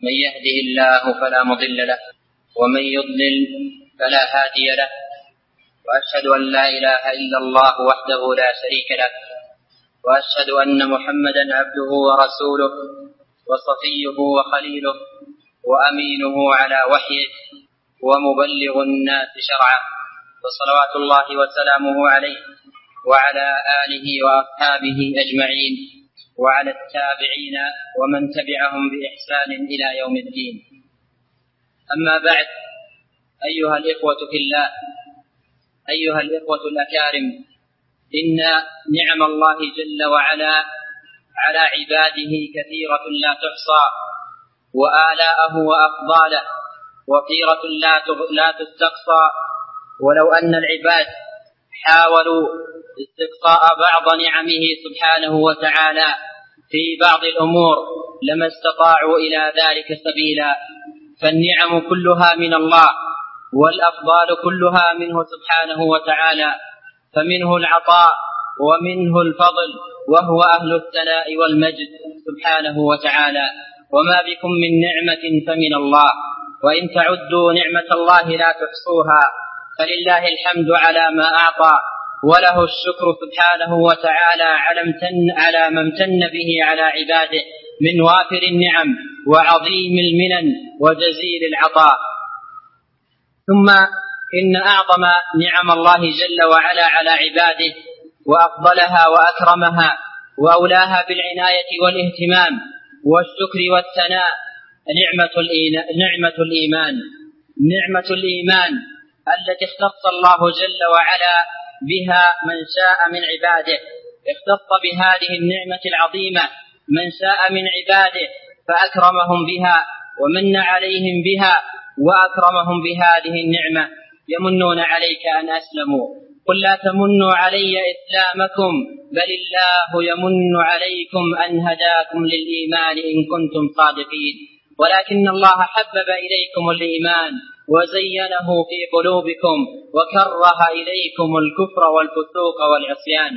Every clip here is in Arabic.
من يهده الله فلا مضل له ومن يضلل فلا هادي له، وأشهد أن لا إله إلا الله وحده لا شريك له، وأشهد أن محمدا عبده ورسوله وصفيه وخليله وأمينه على وحيه ومبلغ الناس شرعه، وصلوات الله وسلامه عليه وعلى آله وأصحابه أجمعين وعلى التابعين ومن تبعهم بإحسان إلى يوم الدين. أما بعد، أيها الإخوة في الله، أيها الإخوة الأكارم، إن نعم الله جل وعلا على عباده كثيرة لا تحصى، وآلاءه وأفضاله وفيرة لا تستقصى. ولو أن العباد حاولوا استقصاء بعض نعمه سبحانه وتعالى في بعض الأمور لما استطاعوا إلى ذلك سبيلا، فالنعم كلها من الله، والأفضال كلها منه سبحانه وتعالى، فمنه العطاء ومنه الفضل، وهو أهل الثناء والمجد سبحانه وتعالى. وما بكم من نعمة فمن الله، وإن تعدوا نعمة الله لا تحصوها، فلله الحمد على ما أعطى، وله الشكر سبحانه وتعالى على ما امتن به على عباده من وافر النعم وعظيم المنن وجزيل العطاء. ثم إن أعظم نعم الله جل وعلا على عباده وأفضلها وأكرمها وأولاها بالعناية والاهتمام والشكر والثناء نعمة الإيمان التي اختص الله جل وعلا بها من شاء من عباده. اختص بهذه النعمة العظيمة من شاء من عباده فأكرمهم بها ومن عليهم بها وأكرمهم بهذه النعمة. يمنون عليك أن أسلموا، قل لا تمنوا علي إسلامكم بل الله يمن عليكم أن هداكم للإيمان إن كنتم صادقين، ولكن الله حبب إليكم الإيمان وزينه في قلوبكم وكره إليكم الكفر والفسوق والعصيان.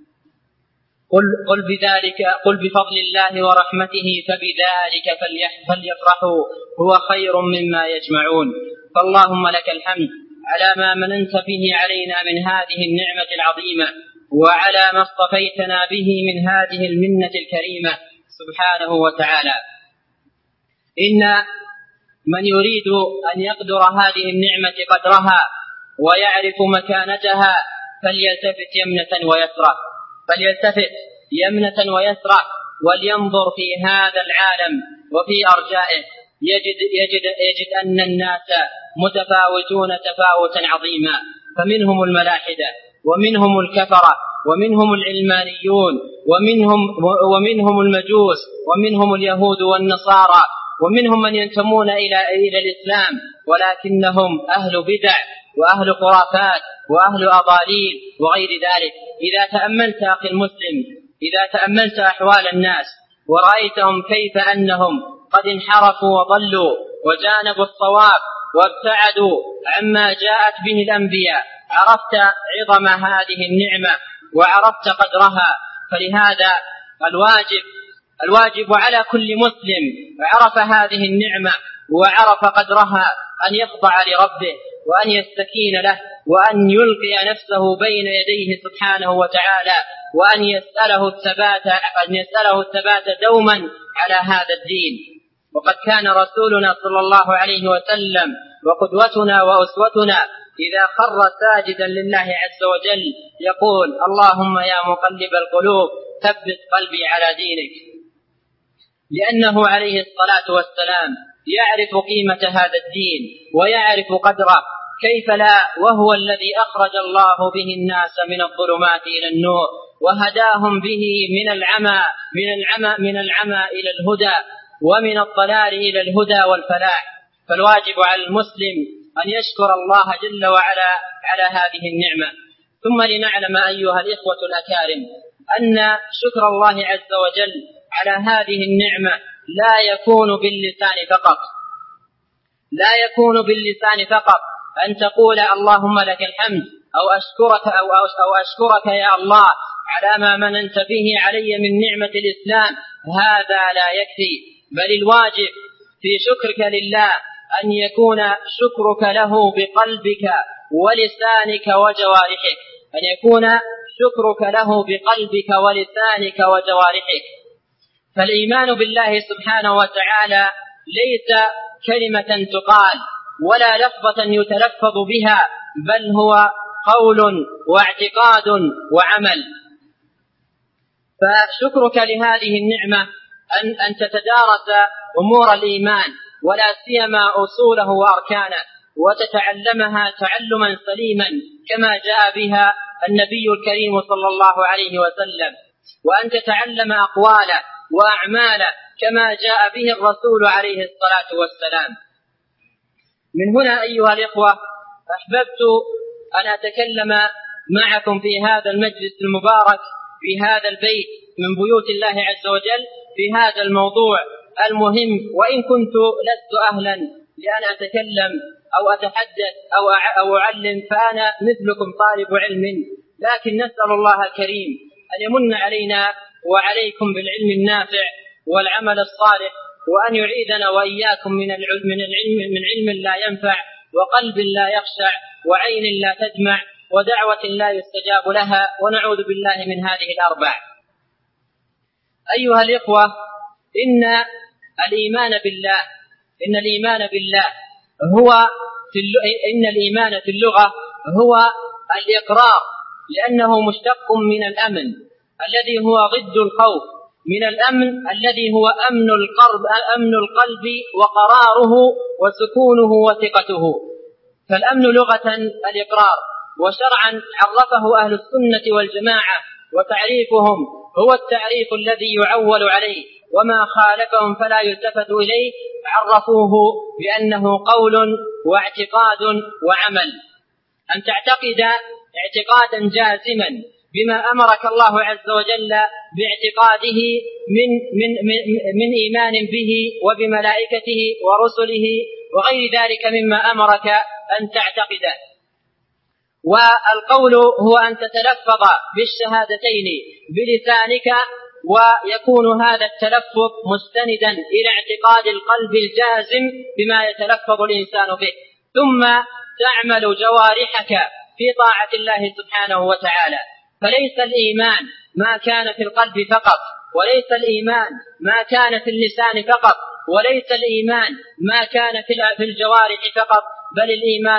قل بفضل الله ورحمته فبذلك فليفرحوا هو خير مما يجمعون. فاللهم لك الحمد على ما مننت به علينا من هذه النعمة العظيمة، وعلى ما اصطفيتنا به من هذه المنة الكريمة سبحانه وتعالى. إن من يريد أن يقدر هذه النعمة قدرها ويعرف مكانتها فليلتفت يمنة ويسرة ولينظر في هذا العالم وفي أرجائه، يجد أن الناس متفاوتون تفاوتا عظيما، فمنهم الملاحدة ومنهم الكفرة ومنهم العلمانيون ومنهم المجوس ومنهم اليهود والنصارى، ومنهم من ينتمون إلى الإسلام ولكنهم أهل بدع وأهل خرافات وأهل أضاليل وغير ذلك. إذا تأملت أخي المسلم، إذا تأملت أحوال الناس ورأيتهم كيف أنهم قد انحرفوا وضلوا وجانبوا الصواب وابتعدوا عما جاءت به الأنبياء، عرفت عظم هذه النعمة وعرفت قدرها. فلهذا الواجب على كل مسلم عرف هذه النعمة وعرف قدرها أن يخضع لربه وأن يستكين له وأن يلقي نفسه بين يديه سبحانه وتعالى وأن يسأله الثبات دوما على هذا الدين. وقد كان رسولنا صلى الله عليه وسلم وقدوتنا وأسوتنا إذا خر ساجدا لله عز وجل يقول: اللهم يا مقلب القلوب ثبت قلبي على دينك، لأنه عليه الصلاة والسلام يعرف قيمة هذا الدين ويعرف قدره، كيف لا، وهو الذي أخرج الله به الناس من الظلمات إلى النور وهداهم به من العمى إلى الهدى ومن الضلال إلى الهدى والفلاح. فالواجب على المسلم أن يشكر الله جل وعلا على هذه النعمة. ثم لنعلم أيها الإخوة الأكارم أن شكر الله عز وجل على هذه النعمة لا يكون باللسان فقط أن تقول اللهم لك الحمد أو أشكرك يا الله على ما مننت به علي من نعمة الإسلام، هذا لا يكفي، بل الواجب في شكرك لله أن يكون شكرك له بقلبك ولسانك وجوارحك، أن يكون شكرك له بقلبك ولسانك وجوارحك. فالإيمان بالله سبحانه وتعالى ليس كلمة تقال ولا لفظة يتلفظ بها، بل هو قول واعتقاد وعمل. فشكرك لهذه النعمة أن تتدارس أمور الإيمان ولا سيما أصوله وأركانه، وتتعلمها تعلما سليما كما جاء بها النبي الكريم صلى الله عليه وسلم، وأن تتعلم أقواله وأعماله كما جاء به الرسول عليه الصلاة والسلام. من هنا أيها الإخوة أحببت أن أتكلم معكم في هذا المجلس المبارك في هذا البيت من بيوت الله عز وجل في هذا الموضوع المهم، وإن كنت لست أهلا لأن أتكلم أو أتحدث أو أعلم، فأنا مثلكم طالب علم، لكن نسأل الله الكريم أن يمن علينا وعليكم بالعلم النافع والعمل الصالح، وأن يعيذنا وإياكم من علم لا ينفع، وقلب لا يخشع، وعين لا تدمع، ودعوة لا يستجاب لها، ونعوذ بالله من هذه الأربع. أيها الإخوة، إن الإيمان بالله إن الإيمان في اللغة هو الإقرار، لأنه مشتق من الأمن الذي هو ضد الخوف، من الأمن الذي هو أمن القلب وقراره وسكونه وثقته. فالأمن لغة الإقرار، وشرعا عرفه أهل السنة والجماعة، وتعريفهم هو التعريف الذي يعول عليه، وما خالفهم فلا يلتفت إليه، عرفوه بأنه قول واعتقاد وعمل. أن تعتقد اعتقادا جازما بما أمرك الله عز وجل باعتقاده من إيمان به وبملائكته ورسله وغير ذلك مما أمرك أن تعتقده. والقول هو أن تتلفظ بالشهادتين بلسانك، ويكون هذا التلفظ مستندا إلى اعتقاد القلب الجازم بما يتلفظ الإنسان به، ثم تعمل جوارحك في طاعة الله سبحانه وتعالى. فليس الإيمان ما كان في القلب فقط، وليس الإيمان ما كان في اللسان فقط، وليس الإيمان ما كان في الجوارح فقط، بل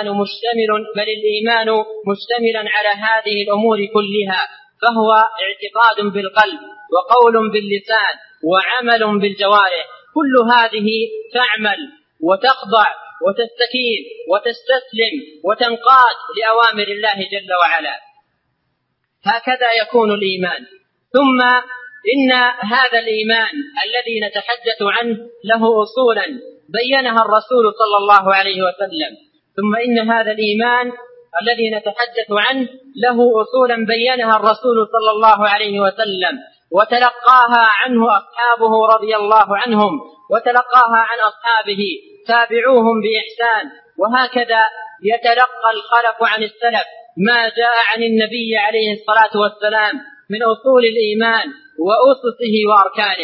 الإيمان مشتملا على هذه الأمور كلها، فهو اعتقاد بالقلب وقول باللسان وعمل بالجوارح. كل هذه تعمل وتخضع وتستكين وتستسلم وتنقاد لأوامر الله جل وعلا. هكذا يكون الإيمان. ثم إن هذا الإيمان الذي نتحدث عنه له أصولا بينها الرسول صلى الله عليه وسلم، ثم إن هذا الإيمان الذي نتحدث عنه له أصولا بينها الرسول صلى الله عليه وسلم، وتلقاها عنه أصحابه رضي الله عنهم، وتلقاها عن أصحابه تابعوهم بإحسان. وهكذا يتلقى الخلف عن السلف ما جاء عن النبي عليه الصلاة والسلام من أصول الإيمان وأسسه وأركانه.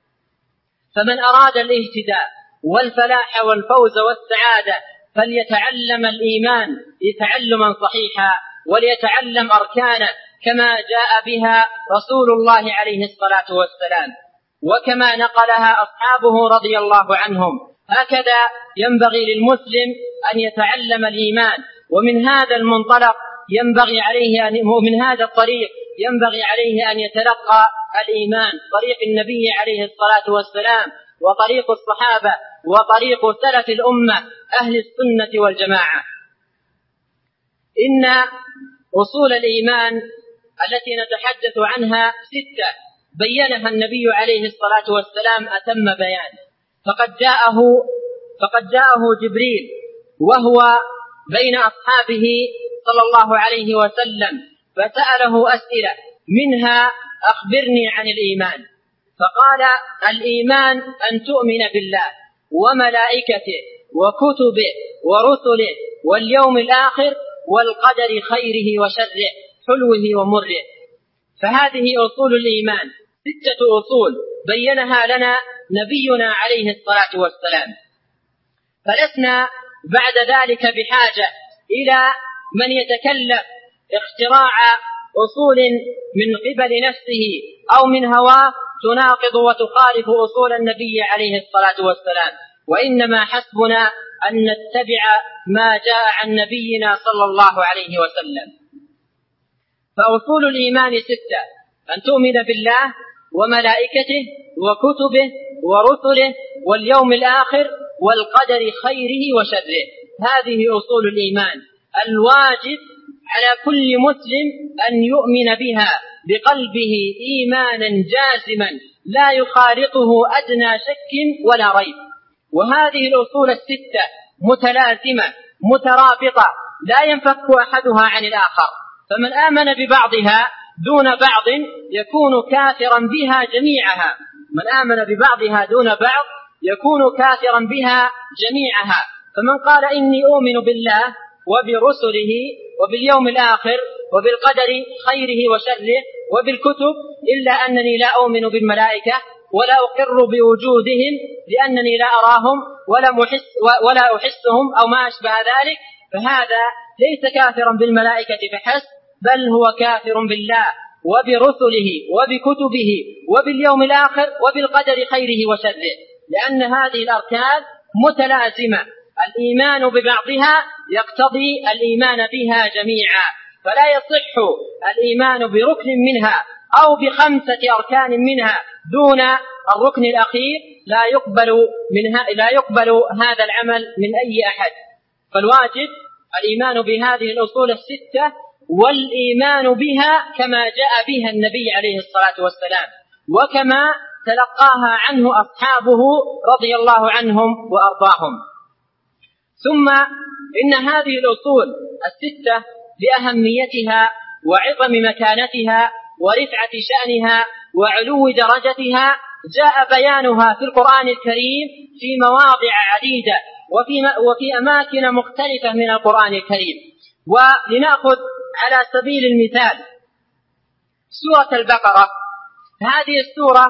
فمن أراد الاهتداء والفلاح والفوز والسعادة فليتعلم الإيمان تعلما صحيحا، وليتعلم أركانه كما جاء بها رسول الله عليه الصلاة والسلام، وكما نقلها أصحابه رضي الله عنهم. هكذا ينبغي للمسلم أن يتعلم الإيمان، ومن هذا المنطلق ينبغي عليه ومن هذا الطريق ينبغي عليه أن يتلقى الإيمان، طريق النبي عليه الصلاة والسلام، وطريق الصحابة، وطريق سلف الأمة أهل السنة والجماعة. إن أصول الإيمان التي نتحدث عنها 6 بينها النبي عليه الصلاة والسلام أتم بيان. فقد جاءه جبريل وهو بين أصحابه صلى الله عليه وسلم، فسأله أسئلة منها أخبرني عن الإيمان، فقال الإيمان أن تؤمن بالله وملائكته وكتبه ورسله واليوم الآخر والقدر خيره وشره حلوه ومره. فهذه أصول الإيمان 6 أصول بينها لنا نبينا عليه الصلاة والسلام. فلسنا بعد ذلك بحاجة إلى من يتكلف اختراع أصول من قبل نفسه أو من هواه تناقض وتخالف أصول النبي عليه الصلاة والسلام، وإنما حسبنا أن نتبع ما جاء عن نبينا صلى الله عليه وسلم. فأصول الإيمان 6: أن تؤمن بالله وملائكته وكتبه ورسله واليوم الآخر والقدر خيره وشره. هذه أصول الإيمان الواجب على كل مسلم أن يؤمن بها بقلبه إيمانا جازما لا يخالطه أدنى شك ولا ريب. وهذه الأصول 6 متلازمة مترابطة لا ينفك أحدها عن الآخر، فمن آمن ببعضها دون بعض يكون كافرا بها جميعها، من آمن ببعضها دون بعض يكون كافرا بها جميعها. فمن قال إني أؤمن بالله وبرسله وباليوم الآخر وبالقدر خيره وشره وبالكتب إلا أنني لا أؤمن بالملائكة ولا أقر بوجودهم لأنني لا أراهم ولا أحسهم أو ما أشبه ذلك، فهذا ليس كافرا بالملائكة فحسب، بل هو كافر بالله وبرسله وبكتبه وباليوم الآخر وبالقدر خيره وشره، لأن هذه الأركان متلازمة، الإيمان ببعضها يقتضي الإيمان بها جميعا، فلا يصح الإيمان بركن منها أو ب5 أركان منها دون الركن الأخير، لا يقبل هذا العمل من أي أحد. فالواجب الإيمان بهذه الأصول 6 والإيمان بها كما جاء بها النبي عليه الصلاة والسلام وكما تلقاها عنه أصحابه رضي الله عنهم وأرضاهم. ثم إن هذه الأصول 6 لأهميتها وعظم مكانتها ورفعة شأنها وعلو درجتها جاء بيانها في القرآن الكريم في مواضع عديدة وفي أماكن مختلفة من القرآن الكريم. ولنأخذ على سبيل المثال سورة البقرة. هذه السورة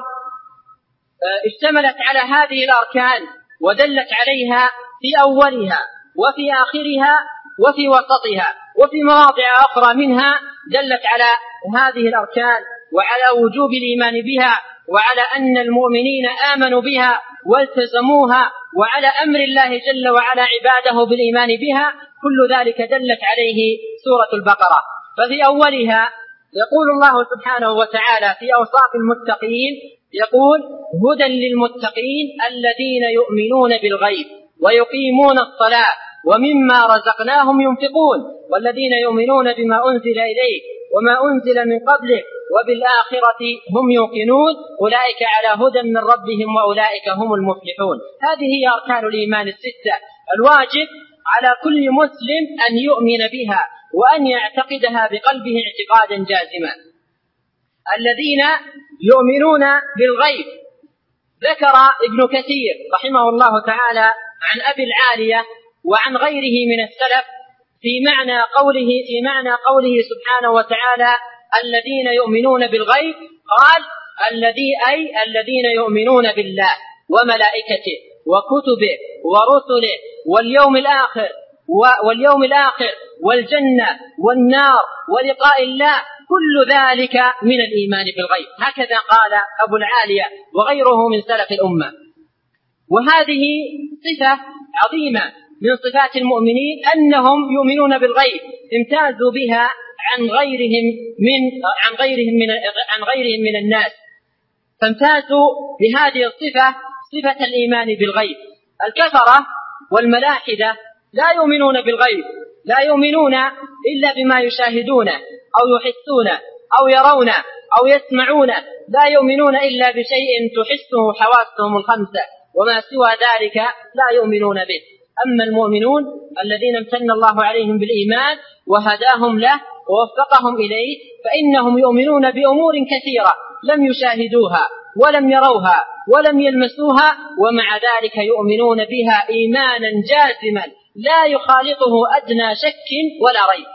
اشتملت على هذه الأركان ودلت عليها في أولها وفي آخرها وفي وسطها، وفي مواضع أخرى منها دلت على هذه الأركان وعلى وجوب الإيمان بها وعلى أن المؤمنين آمنوا بها والتزموها وعلى أمر الله جل وعلا عباده بالإيمان بها، كل ذلك دلت عليه سورة البقرة. ففي أولها يقول الله سبحانه وتعالى في أوصاف المتقين، يقول: هدى للمتقين الذين يؤمنون بالغيب ويقيمون الصلاة ومما رزقناهم ينفقون والذين يؤمنون بما أنزل إليك وما أنزل من قبلك وبالآخرة هم يوقنون أولئك على هدى من ربهم وأولئك هم المفلحون. هذه هي أركان الإيمان 6 الواجب على كل مسلم أن يؤمن بها وأن يعتقدها بقلبه اعتقادا جازما. الذين يؤمنون بالغيب ذكر ابن كثير رحمه الله تعالى عن أبي العالية وعن غيره من السلف في معنى قوله سبحانه وتعالى الذين يؤمنون بالغيب، قال الذين يؤمنون بالله وملائكته وكتبه ورسله واليوم الآخر والجنة والنار ولقاء الله، كل ذلك من الإيمان بالغيب. هكذا قال أبو العالية وغيره من سلف الأمة. وهذه صفة عظيمة من صفات المؤمنين أنهم يؤمنون بالغيب، امتازوا بها عن غيرهم من الناس، فامتازوا بهذه الصفة، صفة الإيمان بالغيب. الكفرة والملاحدة لا يؤمنون بالغيب، لا يؤمنون إلا بما يشاهدونه أو يحسونه أو يرونه أو يسمعونه، لا يؤمنون إلا بشيء تحسه حواسهم ال5، وما سوى ذلك لا يؤمنون به. أما المؤمنون الذين امتن الله عليهم بالإيمان وهداهم له ووفقهم إليه فإنهم يؤمنون بأمور كثيرة لم يشاهدوها ولم يروها ولم يلمسوها، ومع ذلك يؤمنون بها إيمانا جازما لا يخالطه أدنى شك ولا ريب.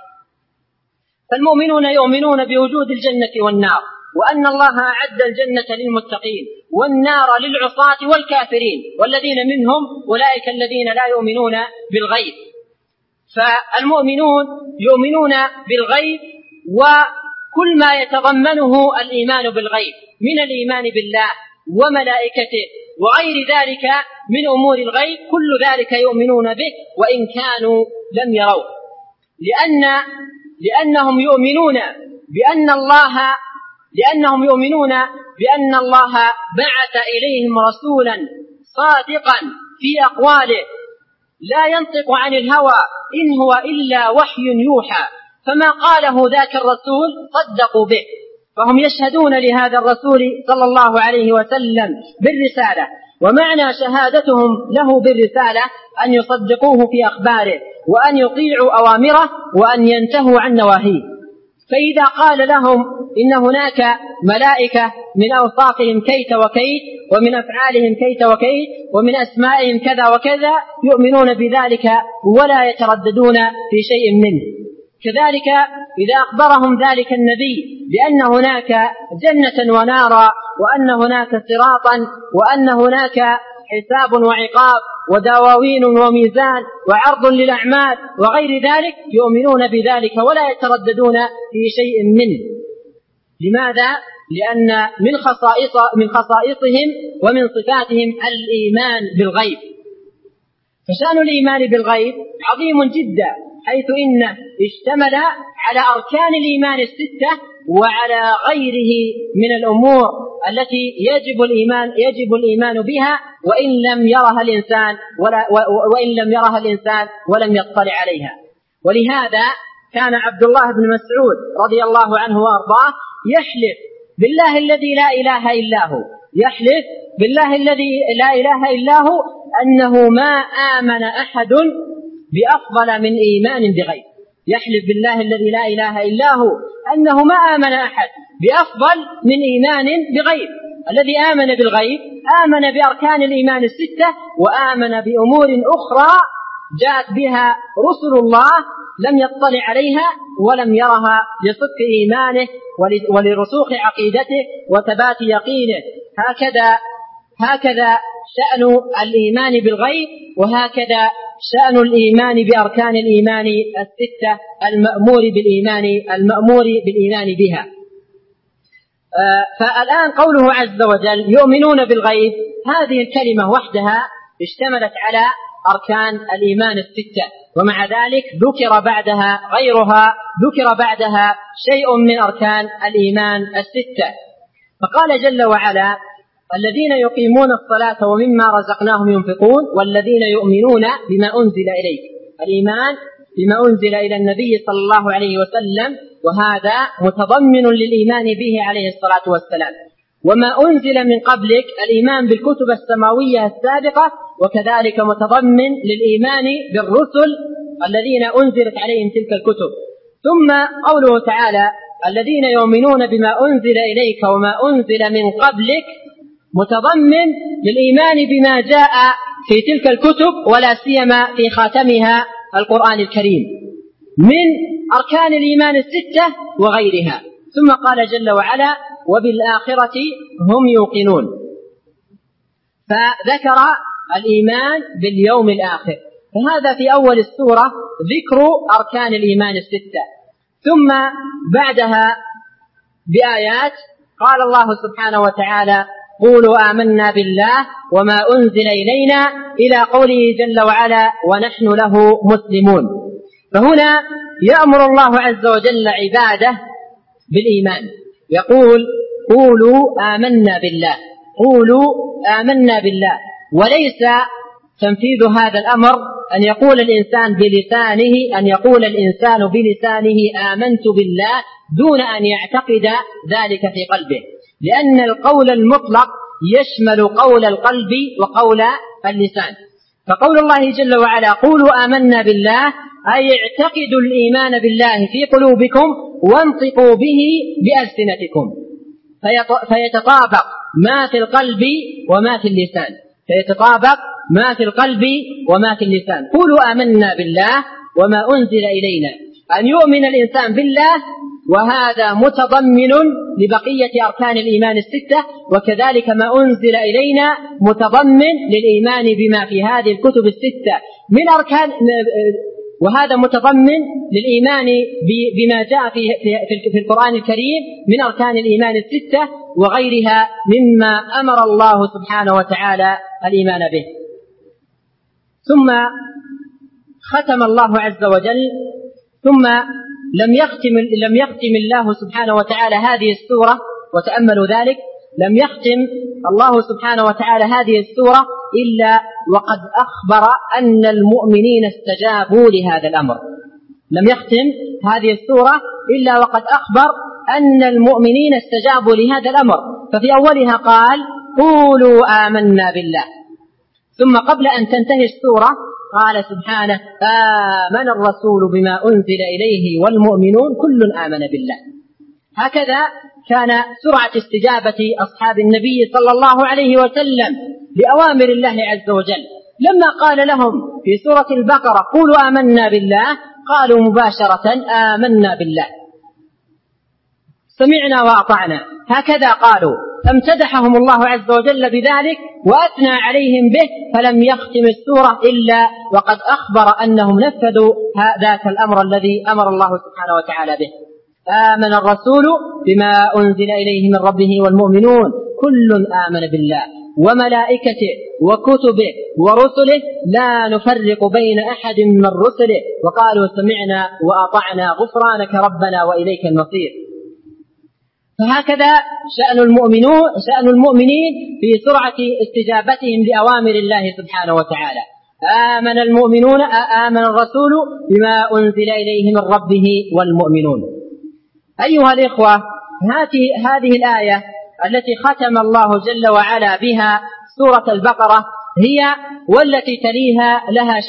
فالمؤمنون يؤمنون بوجود الجنة والنار، وأن الله أعد الجنة للمتقين، والنار للعصاة والكافرين، والذين منهم أولئك الذين لا يؤمنون بالغيب. فالمؤمنون يؤمنون بالغيب وكل ما يتضمنه الإيمان بالغيب من الإيمان بالله وملائكته وغير ذلك من أمور الغيب، كل ذلك يؤمنون به وإن كانوا لم يروه، لأنهم يؤمنون بأن الله بعث إليهم رسولا صادقا في أقواله لا ينطق عن الهوى إن هو إلا وحي يوحى، فما قاله ذاك الرسول صدقوا به، فهم يشهدون لهذا الرسول صلى الله عليه وسلم بالرسالة، ومعنى شهادتهم له بالرسالة أن يصدقوه في أخباره وأن يطيعوا أوامره وأن ينتهوا عن نواهيه. فإذا قال لهم إن هناك ملائكة من أوصافهم كيت وكيت ومن أفعالهم كيت وكيت ومن أسمائهم كذا وكذا يؤمنون بذلك ولا يترددون في شيء منه. كذلك إذا أخبرهم ذلك النبي بأن هناك جنة ونارا وأن هناك صراطا وأن هناك حساب وعقاب ودواوين وميزان وعرض للأعمال وغير ذلك يؤمنون بذلك ولا يترددون في شيء منه. لماذا؟ لأن من خصائصهم ومن صفاتهم الإيمان بالغيب. فشأن الإيمان بالغيب عظيم جدا، حيث إنه اشتمل على أركان الإيمان الستة وعلى غيره من الأمور التي يجب الإيمان بها وإن لم يرها الإنسان ولم يطلع عليها. ولهذا كان عبد الله بن مسعود رضي الله عنه وأرضاه يحلف بالله الذي لا إله إلا هو أنه ما آمن أحد بأفضل من إيمان بغيب. يحلف بالله الذي لا إله إلا هو أنه ما آمن أحد بأفضل من إيمان بغيب. الذي آمن بالغيب آمن بأركان الإيمان الستة وآمن بأمور أخرى جاءت بها رسل الله لم يطلع عليها ولم يرها لصدق إيمانه ولرسوخ عقيدته وثبات يقينه. هكذا شأن الإيمان بالغيب، وهكذا شأن الإيمان بأركان الإيمان الستة المأمور بالإيمان بها. فالآن قوله عز وجل يؤمنون بالغيب، هذه الكلمة وحدها اشتملت على أركان الإيمان الستة، ومع ذلك ذكر بعدها شيء من أركان الإيمان الستة. فقال جل وعلا الذين يقيمون الصلاة ومما رزقناهم ينفقون والذين يؤمنون بما أنزل إليك. الإيمان بما أنزل إلى النبي صلى الله عليه وسلم، وهذا متضمن للإيمان به عليه الصلاة والسلام. وما أنزل من قبلك الإيمان بالكتب السماوية السابقة، وكذلك متضمن للإيمان بالرسل الذين أنزلت عليهم تلك الكتب. ثم قوله تعالى الذين يؤمنون بما أنزل إليك وما أنزل من قبلك متضمن للإيمان بما جاء في تلك الكتب، ولا سيما في خاتمها القرآن الكريم من أركان الإيمان الستة وغيرها. ثم قال جل وعلا وبالآخرة هم يوقنون، فذكر الإيمان باليوم الآخر. فهذا في أول السورة ذكر أركان الإيمان الستة. ثم بعدها بآيات قال الله سبحانه وتعالى قولوا آمنا بالله وما أنزل إلينا إلى قوله جل وعلا ونحن له مسلمون. فهنا يأمر الله عز وجل عباده بالإيمان، يقول قولوا آمنا بالله، وليس تنفيذ هذا الأمر أن يقول الإنسان بلسانه آمنت بالله دون أن يعتقد ذلك في قلبه، لأن القول المطلق يشمل قول القلب وقول اللسان. فقول الله جل وعلا قولوا آمنا بالله أي اعتقدوا الإيمان بالله في قلوبكم وانطقوا به بألسنتكم، فيتطابق ما في القلب وما في اللسان. قولوا آمنا بالله وما أنزل إلينا، أن يؤمن الإنسان بالله وهذا متضمن لبقية أركان الإيمان الستة، وكذلك ما أنزل إلينا متضمن للإيمان بما في هذه الكتب الستة من أركان، وهذا متضمن للإيمان بما جاء في القرآن الكريم من أركان الإيمان الستة وغيرها مما أمر الله سبحانه وتعالى الإيمان به. ثم ختم الله عز وجل، ثم لم يختم الله سبحانه وتعالى هذه السورة، وتأملوا ذلك، لم يختم الله سبحانه وتعالى هذه السورة إلا وقد أخبر أن المؤمنين استجابوا لهذا الأمر. لم يختم هذه السورة إلا وقد أخبر أن المؤمنين استجابوا لهذا الأمر، ففي أولها قال قولوا آمنا بالله، ثم قبل أن تنتهي السورة قال سبحانه آمن الرسول بما أنزل إليه والمؤمنون كل آمن بالله. هكذا كان سرعة استجابة أصحاب النبي صلى الله عليه وسلم لأوامر الله عز وجل. لما قال لهم في سورة البقرة قولوا آمنا بالله، قالوا مباشرة آمنا بالله، سمعنا وأطعنا، هكذا قالوا، فامتدحهم الله عز وجل بذلك وأثنى عليهم به، فلم يختم السورة إلا وقد أخبر أنهم نفذوا ذاك الأمر الذي أمر الله سبحانه وتعالى به. آمن الرسول بما أنزل إليه من ربه والمؤمنون كل آمن بالله وملائكته وكتبه ورسله لا نفرق بين أحد من رسله وقالوا سمعنا وأطعنا غفرانك ربنا وإليك المصير. فهكذا شأن المؤمنين في سرعة استجابتهم لأوامر الله سبحانه وتعالى. آمن الرسول بما أنزل إليه من ربه والمؤمنون. أيها الإخوة، هذه الآية التي ختم الله جل وعلا بها سورة البقرة هي والتي تليها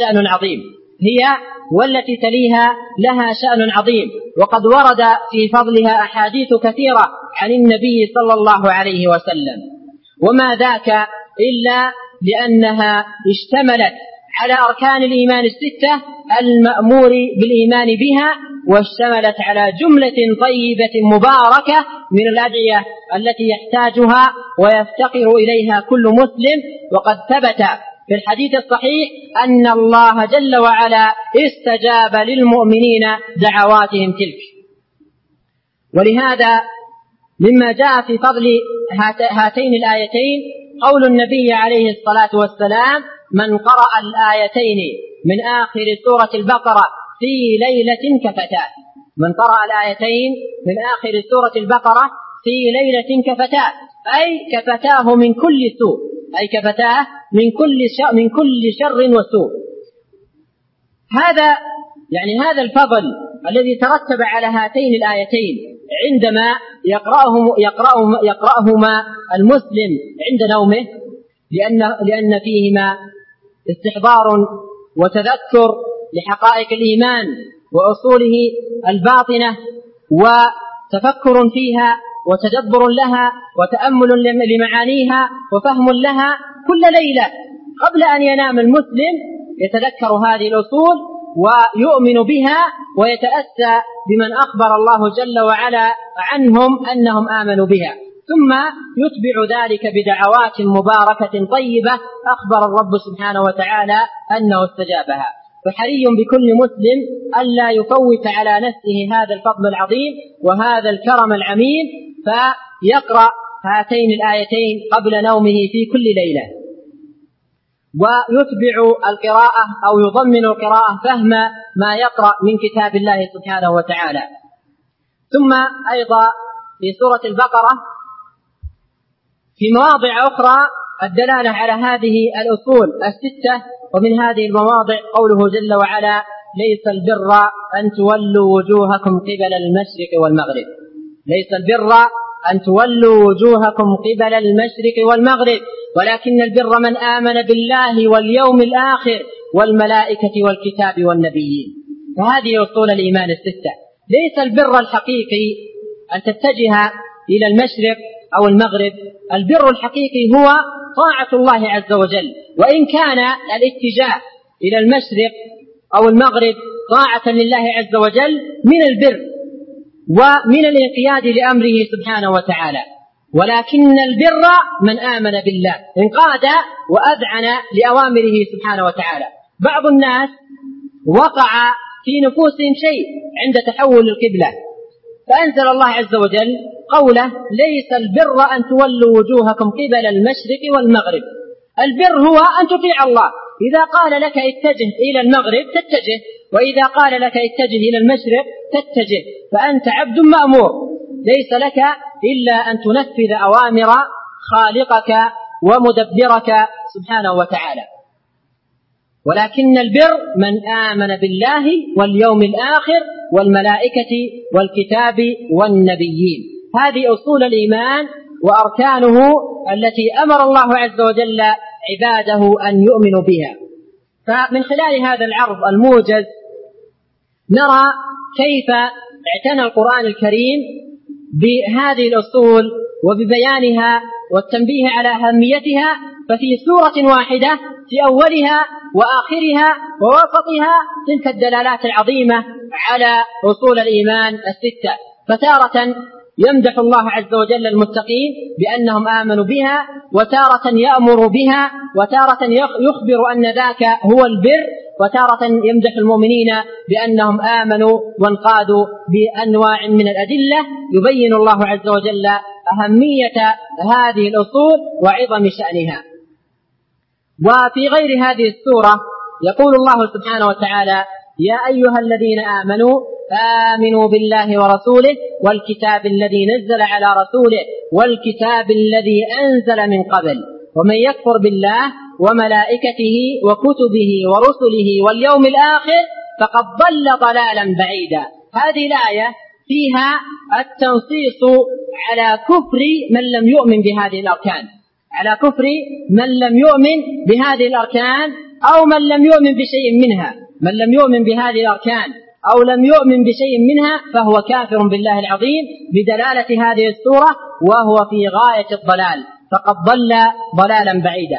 لها شأن عظيم، وقد ورد في فضلها أحاديث كثيرة عن النبي صلى الله عليه وسلم، وما ذاك إلا لأنها اشتملت على أركان الإيمان الستة المأمور بالإيمان بها، واشتملت على جملة طيبة مباركة من الأدعية التي يحتاجها ويفتقر إليها كل مسلم. وقد ثبت في الحديث الصحيح أن الله جل وعلا استجاب للمؤمنين دعواتهم تلك. ولهذا مما جاء في فضل هاتين الآيتين قول النبي عليه الصلاة والسلام من قرأ الآيتين من آخر سورة البقرة في ليلة كفتاه. من قرأ الآيتين من آخر سورة البقرة في ليلة كفتاه، أي كفتاه من كل سوء، أي كفتاه من كل شر وسوء. هذا الفضل الذي ترتب على هاتين الآيتين عندما يقرأهما المسلم عند نومه، لأن فيهما استحضار وتذكر لحقائق الإيمان وأصوله الباطنة، وتفكر فيها وتدبر لها وتأمل لمعانيها وفهم لها. كل ليلة قبل أن ينام المسلم يتذكر هذه الأصول ويؤمن بها ويتأسى بمن أخبر الله جل وعلا عنهم أنهم آمنوا بها، ثم يتبع ذلك بدعوات مباركة طيبة أخبر الرب سبحانه وتعالى أنه استجابها. فحري بكل مسلم ألا يفوت على نفسه هذا الفضل العظيم وهذا الكرم العميم، فيقرأ هاتين الآيتين قبل نومه في كل ليلة، ويتبع القراءة أو يضمن القراءة فهم ما يقرأ من كتاب الله سبحانه وتعالى. ثم أيضا في سورة البقرة في مواضع أخرى الدلالة على هذه الأصول الستة، ومن هذه المواضع قوله جل وعلا ليس البر أن تولوا وجوهكم قبل المشرق والمغرب. ليس البر أن تولوا وجوهكم قبل المشرق والمغرب ولكن البر من آمن بالله واليوم الآخر والملائكة والكتاب والنبيين. وهذه أصول الإيمان الستة. ليس البر الحقيقي أن تتجه إلى المشرق أو المغرب، البر الحقيقي هو طاعة الله عز وجل، وإن كان الاتجاه إلى المشرق أو المغرب طاعة لله عز وجل من البر، ومن الانقياد لأمره سبحانه وتعالى. ولكن البر من آمن بالله، انقاد وأذعن لأوامره سبحانه وتعالى. بعض الناس وقع في نفوسهم شيء عند تحول القبلة، فأنزل الله عز وجل قوله: ليس البر أن تولوا وجوهكم قبل المشرق والمغرب. البر هو أن تطيع الله، إذا قال لك اتجه إلى المغرب تتجه، وإذا قال لك اتجه إلى المشرق تتجه، فأنت عبد مأمور، ليس لك إلا أن تنفذ أوامر خالقك ومدبرك سبحانه وتعالى. ولكن البر من آمن بالله واليوم الآخر والملائكة والكتاب والنبيين. هذه أصول الإيمان وأركانه التي أمر الله عز وجل عباده أن يؤمنوا بها. فمن خلال هذا العرض الموجز نرى كيف اعتنى القرآن الكريم بهذه الأصول وببيانها والتنبيه على أهميتها، ففي سورة واحدة في أولها وآخرها ووسطها تلك الدلالات العظيمة على أصول الإيمان الستة. فتارة يمدح الله عز وجل المتقين بأنهم آمنوا بها، وتارة يأمر بها، وتارة يخبر أن ذاك هو البر، وتارة يمدح المؤمنين بأنهم آمنوا وانقادوا بأنواع من الأدلة يبين الله عز وجل أهمية هذه الأصول وعظم شأنها. وفي غير هذه السورة يقول الله سبحانه وتعالى: يا أيها الذين آمنوا آمنوا بالله ورسوله والكتاب الذي نزل على رسوله والكتاب الذي أنزل من قبل ومن يكفر بالله وملائكته وكتبه ورسله واليوم الآخر فقد ضل ضلالا بعيدا. هذه الآية فيها التنصيص على كفر من لم يؤمن بهذه الأركان، على كفر من لم يؤمن بهذه الأركان أو من لم يؤمن بشيء منها. من لم يؤمن بهذه الأركان أو لم يؤمن بشيء منها فهو كافر بالله العظيم بدلالة هذه السورة، وهو في غاية الضلال، فقد ضل ضلالا بعيدا.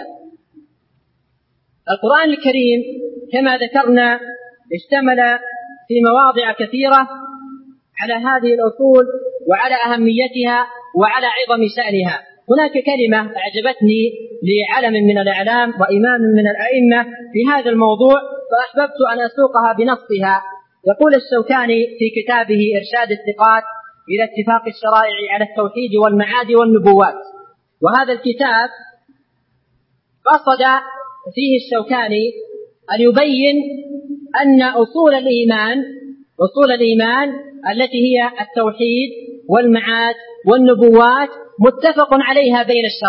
القرآن الكريم كما ذكرنا اشتمل في مواضع كثيرة على هذه الأصول وعلى أهميتها وعلى عظم شأنها. هناك كلمة أعجبتني لعلم من الإعلام وإمام من الأئمة في هذا الموضوع فأحببت أن أسوقها بنصها. يقول الشوكاني في كتابه إرشاد الثقات إلى اتفاق الشرائع على التوحيد والمعاد والنبوات، وهذا الكتاب قصد فيه الشوكاني أن يبين أن أصول الإيمان التي هي التوحيد والمعاد والنبوات متفق عليها